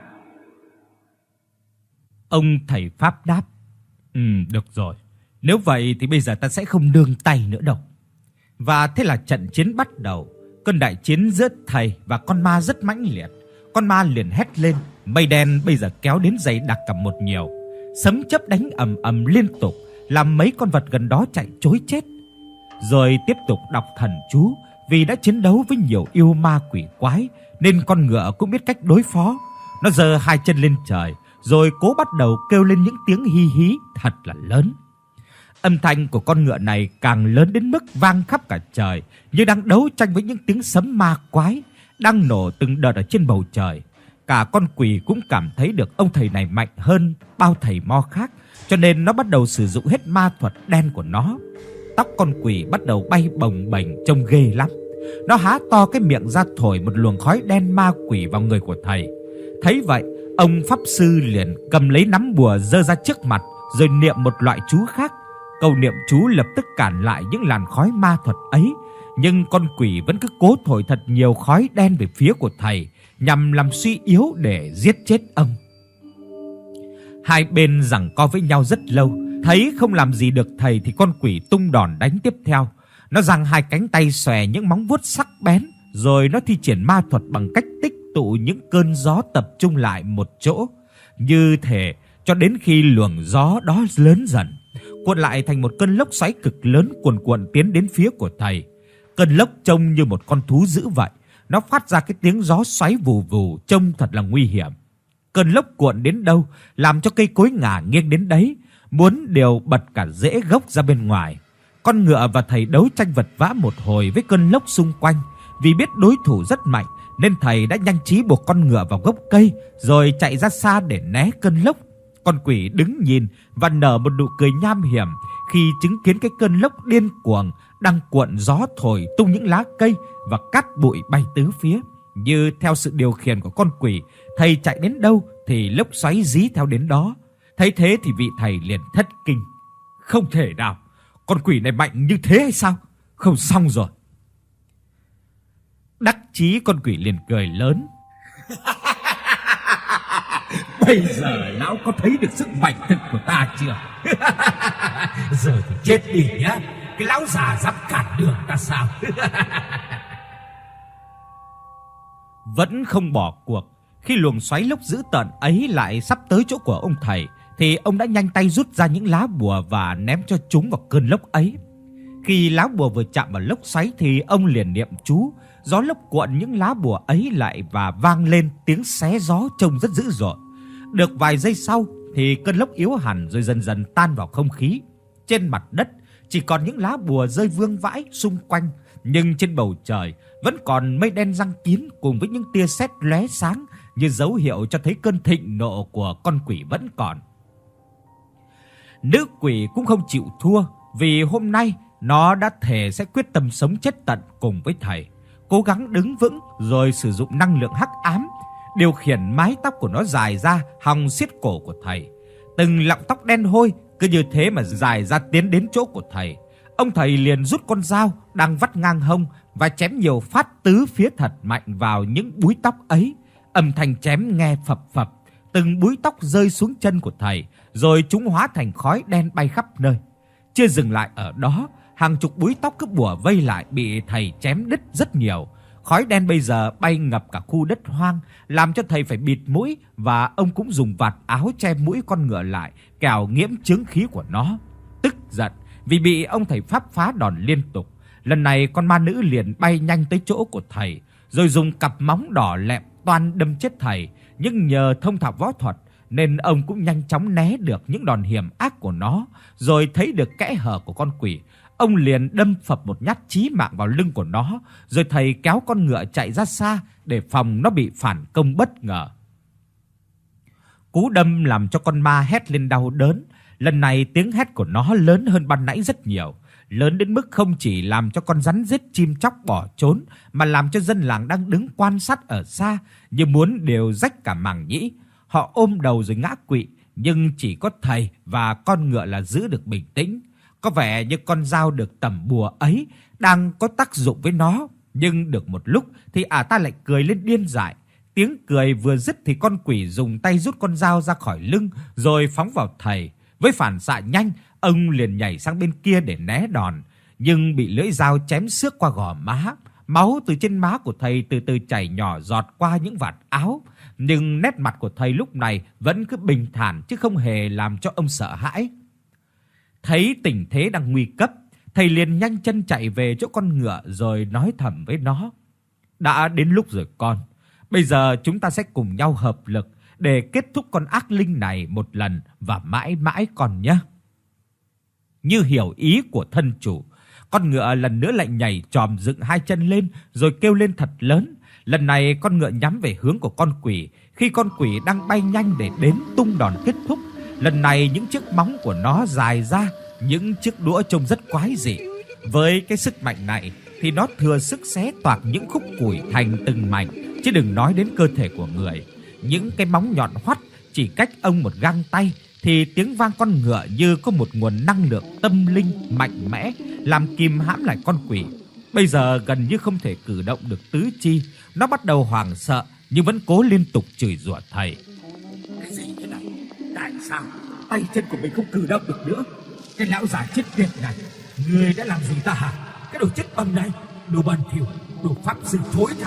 Ông thầy pháp đáp: được rồi, nếu vậy thì bây giờ ta sẽ không nương tay nữa đâu. Và thế là trận chiến bắt đầu. Cơn đại chiến giữa thầy và con ma rất mãnh liệt. Con ma liền hét lên, mây đen bây giờ kéo đến dày đặc cả một nhiều. Sấm chớp đánh ầm ầm liên tục, làm mấy con vật gần đó chạy trối chết. Rồi tiếp tục đọc thần chú, vì đã chiến đấu với nhiều yêu ma quỷ quái nên con ngựa cũng biết cách đối phó. Nó giơ hai chân lên trời, rồi cố bắt đầu kêu lên những tiếng hi hí thật là lớn. Âm thanh của con ngựa này càng lớn đến mức vang khắp cả trời, như đang đấu tranh với những tiếng sấm ma quái đang nổ từng đợt ở trên bầu trời. Cả con quỷ cũng cảm thấy được ông thầy này mạnh hơn bao thầy mo khác, cho nên nó bắt đầu sử dụng hết ma thuật đen của nó. Tóc con quỷ bắt đầu bay bồng bềnh trông ghê lắm. Nó há to cái miệng ra thổi một luồng khói đen ma quỷ vào người của thầy. Thấy vậy, ông pháp sư liền cầm lấy nắm bùa giơ ra trước mặt, rồi niệm một loại chú khác. Câu niệm chú lập tức cản lại những làn khói ma thuật ấy, nhưng con quỷ vẫn cứ cố thổi thật nhiều khói đen về phía của thầy, nhằm làm suy yếu để giết chết ông. Hai bên giằng co với nhau rất lâu, thấy không làm gì được thầy thì con quỷ tung đòn đánh tiếp theo. Nó giằng hai cánh tay xòe những móng vuốt sắc bén, rồi nó thi triển ma thuật bằng cách tích tụ những cơn gió tập trung lại một chỗ, như thể cho đến khi luồng gió đó lớn dần, cuộn lại thành một cơn lốc xoáy cực lớn cuồn cuộn tiến đến phía của thầy. Cơn lốc trông như một con thú dữ vậy, nó phát ra cái tiếng gió xoáy vù vù trông thật là nguy hiểm. Cơn lốc cuộn đến đâu làm cho cây cối ngả nghiêng đến đấy, muốn đều bật cả rễ gốc ra bên ngoài. Con ngựa và thầy đấu tranh vật vã một hồi với cơn lốc xung quanh. Vì biết đối thủ rất mạnh nên thầy đã nhanh trí buộc con ngựa vào gốc cây rồi chạy ra xa để né cơn lốc. Con quỷ đứng nhìn và nở một nụ cười nham hiểm khi chứng kiến cái cơn lốc điên cuồng đang cuộn gió thổi tung những lá cây và cát bụi bay tứ phía. Như theo sự điều khiển của con quỷ, thầy chạy đến đâu thì lốc xoáy dí theo đến đó. Thấy thế thì vị thầy liền thất kinh: Không thể nào, con quỷ này mạnh như thế hay sao? không xong rồi. Đắc chí con quỷ liền cười lớn. Bây giờ lão có thấy được sức mạnh thực của ta chưa? Giờ thì chết đi nhá. Cái lão già dám cản đường ta sao? Vẫn không bỏ cuộc, khi luồng xoáy lốc dữ tợn ấy lại sắp tới chỗ của ông thầy thì ông đã nhanh tay rút ra những lá bùa và ném cho chúng vào cơn lốc ấy. Khi lá bùa vừa chạm vào lốc xoáy thì ông liền niệm chú, gió lốc cuộn những lá bùa ấy lại và vang lên tiếng xé gió trông rất dữ dội. Được vài giây sau thì cơn lốc yếu hẳn rồi dần dần tan vào không khí. Trên mặt đất chỉ còn những lá bùa rơi vương vãi xung quanh, nhưng trên bầu trời vẫn còn mây đen giăng kín cùng với những tia sét lóe sáng như dấu hiệu cho thấy cơn thịnh nộ của con quỷ vẫn còn. Nữ quỷ cũng không chịu thua, vì hôm nay nó đã thề sẽ quyết tâm sống chết tận cùng với thầy, cố gắng đứng vững rồi sử dụng năng lượng hắc ám điều khiển mái tóc của nó dài ra hòng xiết cổ của thầy. Từng lọng tóc đen hôi cứ như thế mà dài ra tiến đến chỗ của thầy. Ông thầy liền rút con dao đang vắt ngang hông và chém nhiều phát tứ phía thật mạnh vào những búi tóc ấy. Âm thanh chém nghe phập phập, từng búi tóc rơi xuống chân của thầy, rồi chúng hóa thành khói đen bay khắp nơi. Chưa dừng lại ở đó, hàng chục búi tóc cứ bủa vây lại bị thầy chém đứt rất nhiều. Khói đen bây giờ bay ngập cả khu đất hoang, làm cho thầy phải bịt mũi, và ông cũng dùng vạt áo che mũi con ngựa lại, kẻo nhiễm chướng khí của nó. Tức giận vì bị ông thầy pháp phá đòn liên tục, lần này con ma nữ liền bay nhanh tới chỗ của thầy, rồi dùng cặp móng đỏ lẹm toan đâm chết thầy, nhưng nhờ thông thạo võ thuật nên ông cũng nhanh chóng né được những đòn hiểm ác của nó, rồi thấy được kẽ hở của con quỷ. Ông liền đâm phập một nhát chí mạng vào lưng của nó, rồi thầy kéo con ngựa chạy ra xa để phòng nó bị phản công bất ngờ. Cú đâm làm cho con ma hét lên đau đớn. Lần này tiếng hét của nó lớn hơn ban nãy rất nhiều, lớn đến mức không chỉ làm cho con rắn giết chim chóc bỏ trốn, mà làm cho dân làng đang đứng quan sát ở xa như muốn đều rách cả màng nhĩ. Họ ôm đầu rồi ngã quỵ, nhưng chỉ có thầy và con ngựa là giữ được bình tĩnh. Có vẻ như con dao được tẩm bùa ấy đang có tác dụng với nó, nhưng được một lúc thì ta lại cười lên điên dại. Tiếng cười vừa dứt thì con quỷ dùng tay rút con dao ra khỏi lưng rồi phóng vào thầy. Với phản xạ nhanh, ông liền nhảy sang bên kia để né đòn, nhưng bị lưỡi dao chém xước qua gò má. Máu từ trên má của thầy từ từ chảy nhỏ giọt qua những vạt áo, nhưng nét mặt của thầy lúc này vẫn cứ bình thản chứ không hề làm cho ông sợ hãi. Thấy tình thế đang nguy cấp, thầy liền nhanh chân chạy về chỗ con ngựa rồi nói thầm với nó: "Đã đến lúc rồi con, bây giờ chúng ta sẽ cùng nhau hợp lực để kết thúc con ác linh này một lần và mãi mãi con nhé." Như hiểu ý của thân chủ, con ngựa lần nữa lại nhảy chòm dựng hai chân lên rồi kêu lên thật lớn. Lần này con ngựa nhắm về hướng của con quỷ, khi con quỷ đang bay nhanh để đến tung đòn kết thúc. Lần này những chiếc móng của nó dài ra, những chiếc đũa trông rất quái dị. Với cái sức mạnh này thì nó thừa sức xé toạc những khúc củi thành từng mảnh, chứ đừng nói đến cơ thể của người. Những cái móng nhọn hoắt chỉ cách ông một gang tay thì tiếng vang con ngựa như có một nguồn năng lượng tâm linh mạnh mẽ làm kìm hãm lại con quỷ. Bây giờ gần như không thể cử động được tứ chi, nó bắt đầu hoảng sợ nhưng vẫn cố liên tục chửi rủa thầy. Cái gì thế này? Tại sao tay chân của mình không cử động được nữa? Cái lão già chết tiệt này, người đã làm gì ta hả? Cái đồ chết bầm này, đồ bẩn thỉu, đồ pháp sư thối tha.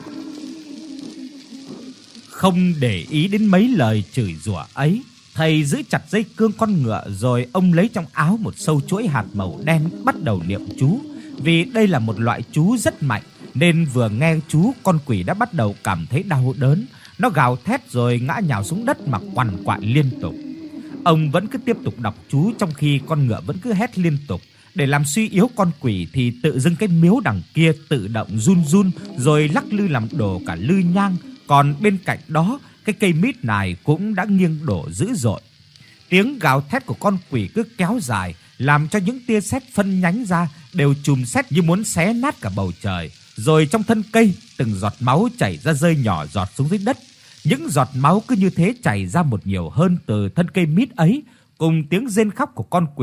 Không để ý đến mấy lời chửi rủa ấy, thầy giữ chặt dây cương con ngựa rồi ông lấy trong áo một sâu chuỗi hạt màu đen bắt đầu niệm chú. Vì đây là một loại chú rất mạnh nên vừa nghe chú, con quỷ đã bắt đầu cảm thấy đau đớn. Nó gào thét rồi ngã nhào xuống đất mà quằn quại liên tục. Ông vẫn cứ tiếp tục đọc chú trong khi con ngựa vẫn cứ hét liên tục. Để làm suy yếu con quỷ thì tự dưng cái miếu đằng kia tự động run run rồi lắc lư làm đổ cả lư nhang. Còn bên cạnh đó, cái cây mít này cũng đã nghiêng đổ dữ dội. Tiếng gào thét của con quỷ cứ kéo dài, làm cho những tia sét phân nhánh ra đều chùm sét như muốn xé nát cả bầu trời. Rồi trong thân cây, từng giọt máu chảy ra rơi nhỏ giọt xuống dưới đất. Những giọt máu cứ như thế chảy ra một nhiều hơn từ thân cây mít ấy, cùng tiếng rên khóc của con quỷ.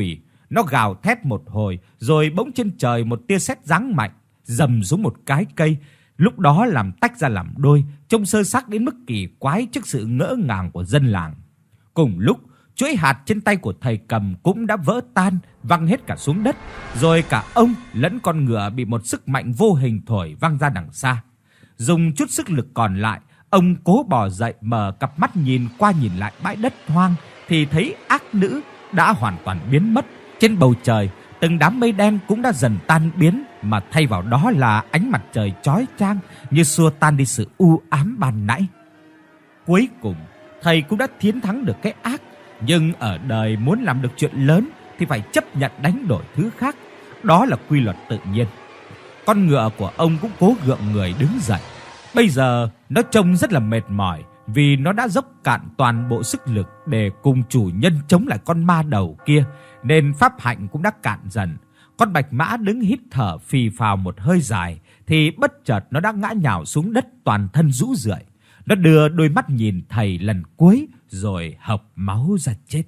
Nó gào thét một hồi, rồi bỗng trên trời một tia sét giáng mạnh, rầm xuống một cái cây, lúc đó làm tách ra làm đôi, trông sơ xác đến mức kỳ quái trước sự ngỡ ngàng của dân làng. Cùng lúc, chuỗi hạt trên tay của thầy Cầm cũng đã vỡ tan, văng hết cả xuống đất, rồi cả ông lẫn con ngựa bị một sức mạnh vô hình thổi văng ra đằng xa. Dùng chút sức lực còn lại, ông cố bò dậy, mở cặp mắt nhìn qua nhìn lại bãi đất hoang thì thấy ác nữ đã hoàn toàn biến mất. Trên bầu trời, từng đám mây đen cũng đã dần tan biến, mà thay vào đó là ánh mặt trời chói chang như xua tan đi sự u ám ban nãy. Cuối cùng, thầy cũng đã chiến thắng được cái ác, nhưng ở đời muốn làm được chuyện lớn thì phải chấp nhận đánh đổi thứ khác, đó là quy luật tự nhiên. Con ngựa của ông cũng cố gượng người đứng dậy. Bây giờ nó trông rất là mệt mỏi vì nó đã dốc cạn toàn bộ sức lực để cùng chủ nhân chống lại con ma đầu kia, nên pháp hạnh cũng đã cạn dần. Con bạch mã đứng hít thở phì phào một hơi dài thì bất chợt nó đã ngã nhào xuống đất, toàn thân rũ rượi. Nó đưa đôi mắt nhìn thầy lần cuối rồi hộc máu ra chết.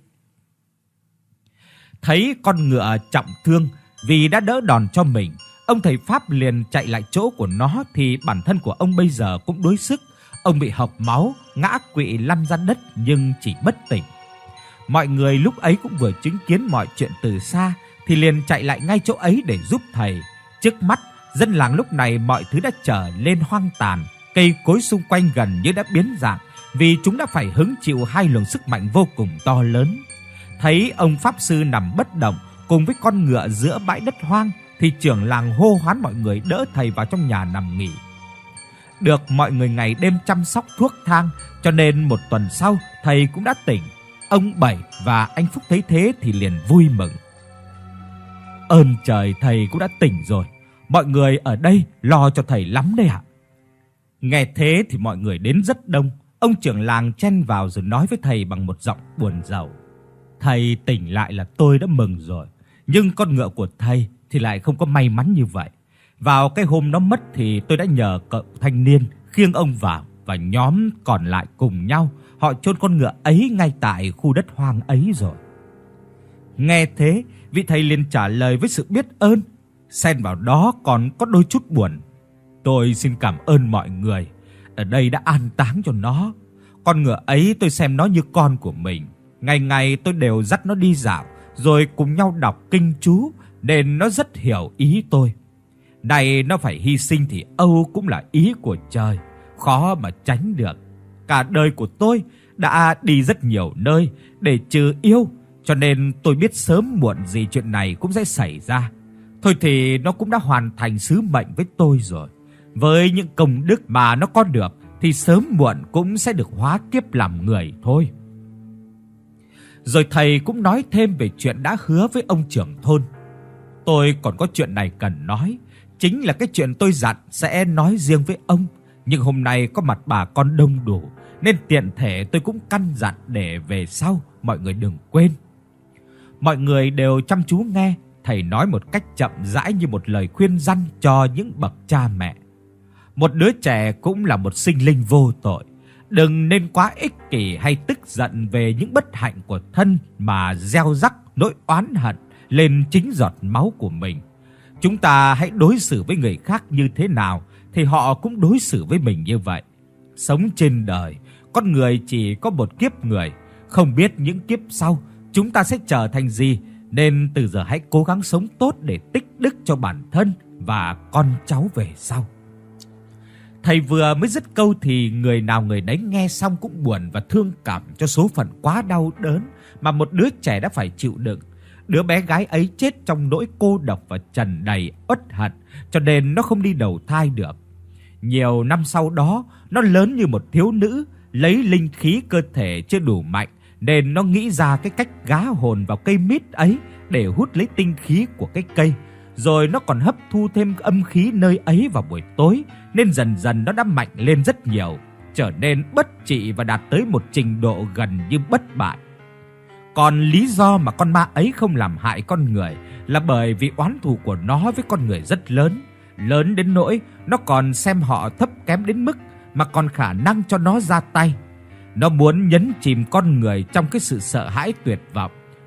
Thấy con ngựa trọng thương vì đã đỡ đòn cho mình, ông thầy pháp liền chạy lại chỗ của nó thì bản thân của ông bây giờ cũng đuối sức. Ông bị hộc máu, ngã quỵ lăn ra đất nhưng chỉ bất tỉnh. Mọi người lúc ấy cũng vừa chứng kiến mọi chuyện từ xa thì liền chạy lại ngay chỗ ấy để giúp thầy. Trước mắt, dân làng lúc này mọi thứ đã trở lên hoang tàn, cây cối xung quanh gần như đã biến dạng vì chúng đã phải hứng chịu hai luồng sức mạnh vô cùng to lớn. Thấy ông pháp sư nằm bất động cùng với con ngựa giữa bãi đất hoang thì trưởng làng hô hoán mọi người đỡ thầy vào trong nhà nằm nghỉ. Được mọi người ngày đêm chăm sóc thuốc thang, cho nên một tuần sau thầy cũng đã tỉnh. Ông Bảy và anh Phúc thấy thế thì liền vui mừng. Ơn trời, thầy cũng đã tỉnh rồi. Mọi người ở đây lo cho thầy lắm đấy ạ. Nghe thế thì mọi người đến rất đông. Ông trưởng làng chen vào rồi nói với thầy bằng một giọng buồn rầu: Thầy tỉnh lại là tôi đã mừng rồi, nhưng con ngựa của thầy thì lại không có may mắn như vậy. Vào cái hôm nó mất thì tôi đã nhờ cậu thanh niên khiêng ông vào, và nhóm còn lại cùng nhau họ chôn con ngựa ấy ngay tại khu đất hoang ấy rồi. Nghe thế, vị thầy liền trả lời với sự biết ơn, xen vào đó còn có đôi chút buồn: Tôi xin cảm ơn mọi người ở đây đã an táng cho nó. Con ngựa ấy tôi xem nó như con của mình. Ngày ngày tôi đều dắt nó đi dạo, rồi cùng nhau đọc kinh chú, nên nó rất hiểu ý tôi. Này nó phải hy sinh thì âu cũng là ý của trời, khó mà tránh được. Cả đời của tôi đã đi rất nhiều nơi để trừ yêu, cho nên tôi biết sớm muộn gì chuyện này cũng sẽ xảy ra. Thôi thì nó cũng đã hoàn thành sứ mệnh với tôi rồi. Với những công đức mà nó có được thì sớm muộn cũng sẽ được hóa kiếp làm người thôi. Rồi thầy cũng nói thêm về chuyện đã hứa với ông trưởng thôn. Tôi còn có chuyện này cần nói, chính là cái chuyện tôi dặn sẽ nói riêng với ông, nhưng hôm nay có mặt bà con đông đủ nên tiện thể tôi cũng căn dặn để về sau mọi người đừng quên. Mọi người đều chăm chú nghe, thầy nói một cách chậm rãi như một lời khuyên răn cho những bậc cha mẹ. Một đứa trẻ cũng là một sinh linh vô tội, đừng nên quá ích kỷ hay tức giận về những bất hạnh của thân mà gieo rắc nỗi oán hận lên chính giọt máu của mình. Chúng ta hãy đối xử với người khác như thế nào thì họ cũng đối xử với mình như vậy. Sống trên đời, con người chỉ có một kiếp người, không biết những kiếp sau chúng ta sẽ trở thành gì, nên từ giờ hãy cố gắng sống tốt để tích đức cho bản thân và con cháu về sau. Thầy vừa mới dứt câu thì người nào người đấy nghe xong cũng buồn và thương cảm cho số phận quá đau đớn mà một đứa trẻ đã phải chịu đựng. Đứa bé gái ấy chết trong nỗi cô độc và tràn đầy uất hận, cho nên nó không đi đầu thai được. Nhiều năm sau đó, nó lớn như một thiếu nữ, lấy linh khí cơ thể chưa đủ mạnh nên nó nghĩ ra cái cách gá hồn vào cây mít ấy để hút lấy tinh khí của cái cây. Rồi nó còn hấp thu thêm âm khí nơi ấy vào buổi tối, nên dần dần nó đã mạnh lên rất nhiều, trở nên bất trị và đạt tới một trình độ gần như bất bại. Còn lý do mà con ma ấy không làm hại con người là bởi vì oán thù của nó với con người rất lớn, lớn đến nỗi nó còn xem họ thấp kém đến mức mà còn khả năng cho nó ra tay. Nó muốn nhấn chìm con người trong cái sự sợ hãi tuyệt vọng,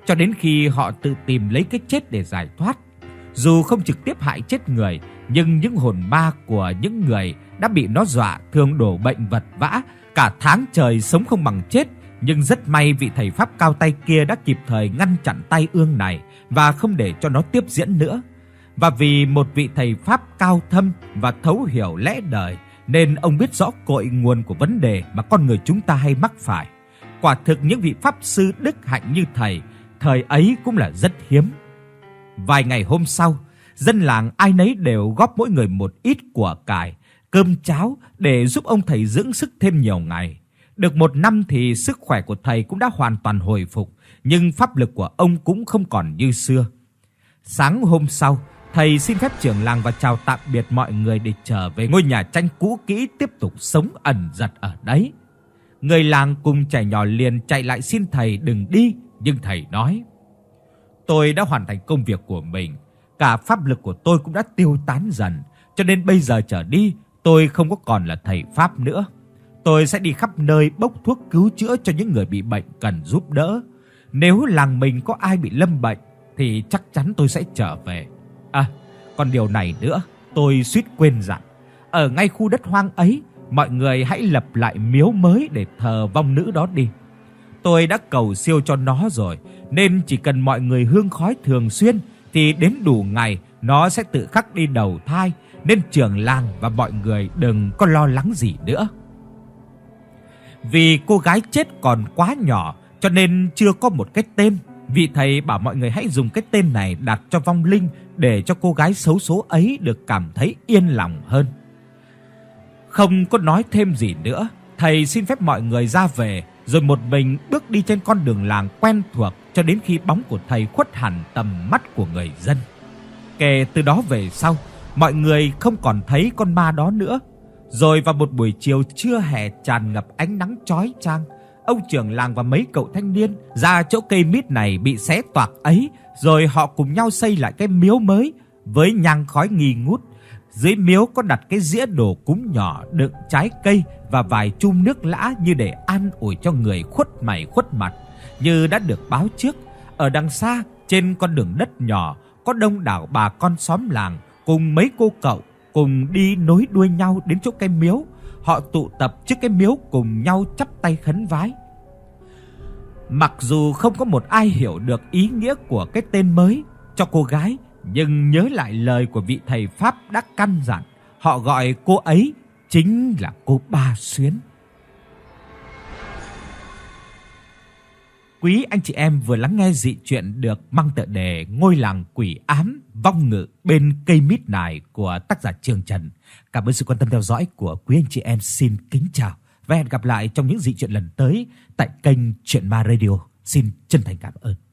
cho đến khi họ tự tìm lấy cái chết để giải thoát. Dù không trực tiếp hại chết người, nhưng những hồn ma của những người đã bị nó dọa thường đổ bệnh vật vã, cả tháng trời sống không bằng chết. Nhưng rất may vị thầy pháp cao tay kia đã kịp thời ngăn chặn tai ương này và không để cho nó tiếp diễn nữa. Và vì một vị thầy pháp cao thâm và thấu hiểu lẽ đời, nên ông biết rõ cội nguồn của vấn đề mà con người chúng ta hay mắc phải. Quả thực những vị pháp sư đức hạnh như thầy thời ấy cũng là rất hiếm. Vài ngày hôm sau, dân làng ai nấy đều góp mỗi người một ít của cải, cơm cháo để giúp ông thầy dưỡng sức thêm nhiều ngày. Được 1 năm thì sức khỏe của thầy cũng đã hoàn toàn hồi phục, nhưng pháp lực của ông cũng không còn như xưa. Sáng hôm sau, thầy xin phép trưởng làng và chào tạm biệt mọi người để trở về ngôi nhà tranh cũ kỹ tiếp tục sống ẩn dật ở đấy. Người làng cùng trẻ nhỏ liền chạy lại xin thầy đừng đi, nhưng thầy nói: "Tôi đã hoàn thành công việc của mình, cả pháp lực của tôi cũng đã tiêu tán dần, cho nên bây giờ trở đi tôi không có còn là thầy pháp nữa. Tôi sẽ đi khắp nơi bốc thuốc cứu chữa cho những người bị bệnh cần giúp đỡ. Nếu làng mình có ai bị lâm bệnh thì chắc chắn tôi sẽ trở về. Còn điều này nữa, tôi suýt quên dặn. Ở ngay khu đất hoang ấy, mọi người hãy lập lại miếu mới để thờ vong nữ đó đi. Tôi đã cầu siêu cho nó rồi, nên chỉ cần mọi người hương khói thường xuyên thì đến đủ ngày nó sẽ tự khắc đi đầu thai, nên trưởng làng và mọi người đừng có lo lắng gì nữa." Vì cô gái chết còn quá nhỏ cho nên chưa có một cái tên, vị thầy bảo mọi người hãy dùng cái tên này đặt cho vong linh để cho cô gái xấu số ấy được cảm thấy yên lòng hơn. Không có nói thêm gì nữa, thầy xin phép mọi người ra về, rồi một mình bước đi trên con đường làng quen thuộc cho đến khi bóng của thầy khuất hẳn tầm mắt của người dân. Kể từ đó về sau, mọi người không còn thấy con ma đó nữa. Rồi vào một buổi chiều trưa hè tràn ngập ánh nắng chói chang, ông trưởng làng và mấy cậu thanh niên ra chỗ cây mít này bị xé toạc ấy, rồi họ cùng nhau xây lại cái miếu mới với nhang khói nghi ngút. Dưới miếu có đặt cái dĩa đồ cúng nhỏ đựng trái cây và vài chum nước lã như để an ủi cho người khuất mày khuất mặt. Như đã được báo trước, ở đằng xa trên con đường đất nhỏ có đông đảo bà con xóm làng cùng mấy cô cậu cùng đi nối đuôi nhau đến chỗ cái miếu. Họ tụ tập trước cái miếu cùng nhau chắp tay khấn vái. Mặc dù không có một ai hiểu được ý nghĩa của cái tên mới cho cô gái, nhưng nhớ lại lời của vị thầy pháp đã căn dặn, họ gọi cô ấy chính là cô Ba Xuyến. Quý anh chị em vừa lắng nghe dị truyện được mang tựa đề Ngôi làng quỷ ám vong ngự bên cây mít nải của tác giả Trường Trần. Cảm ơn sự quan tâm theo dõi của quý anh chị em. Xin kính chào và hẹn gặp lại trong những dị truyện lần tới tại kênh Truyện Ma Radio. Xin chân thành cảm ơn.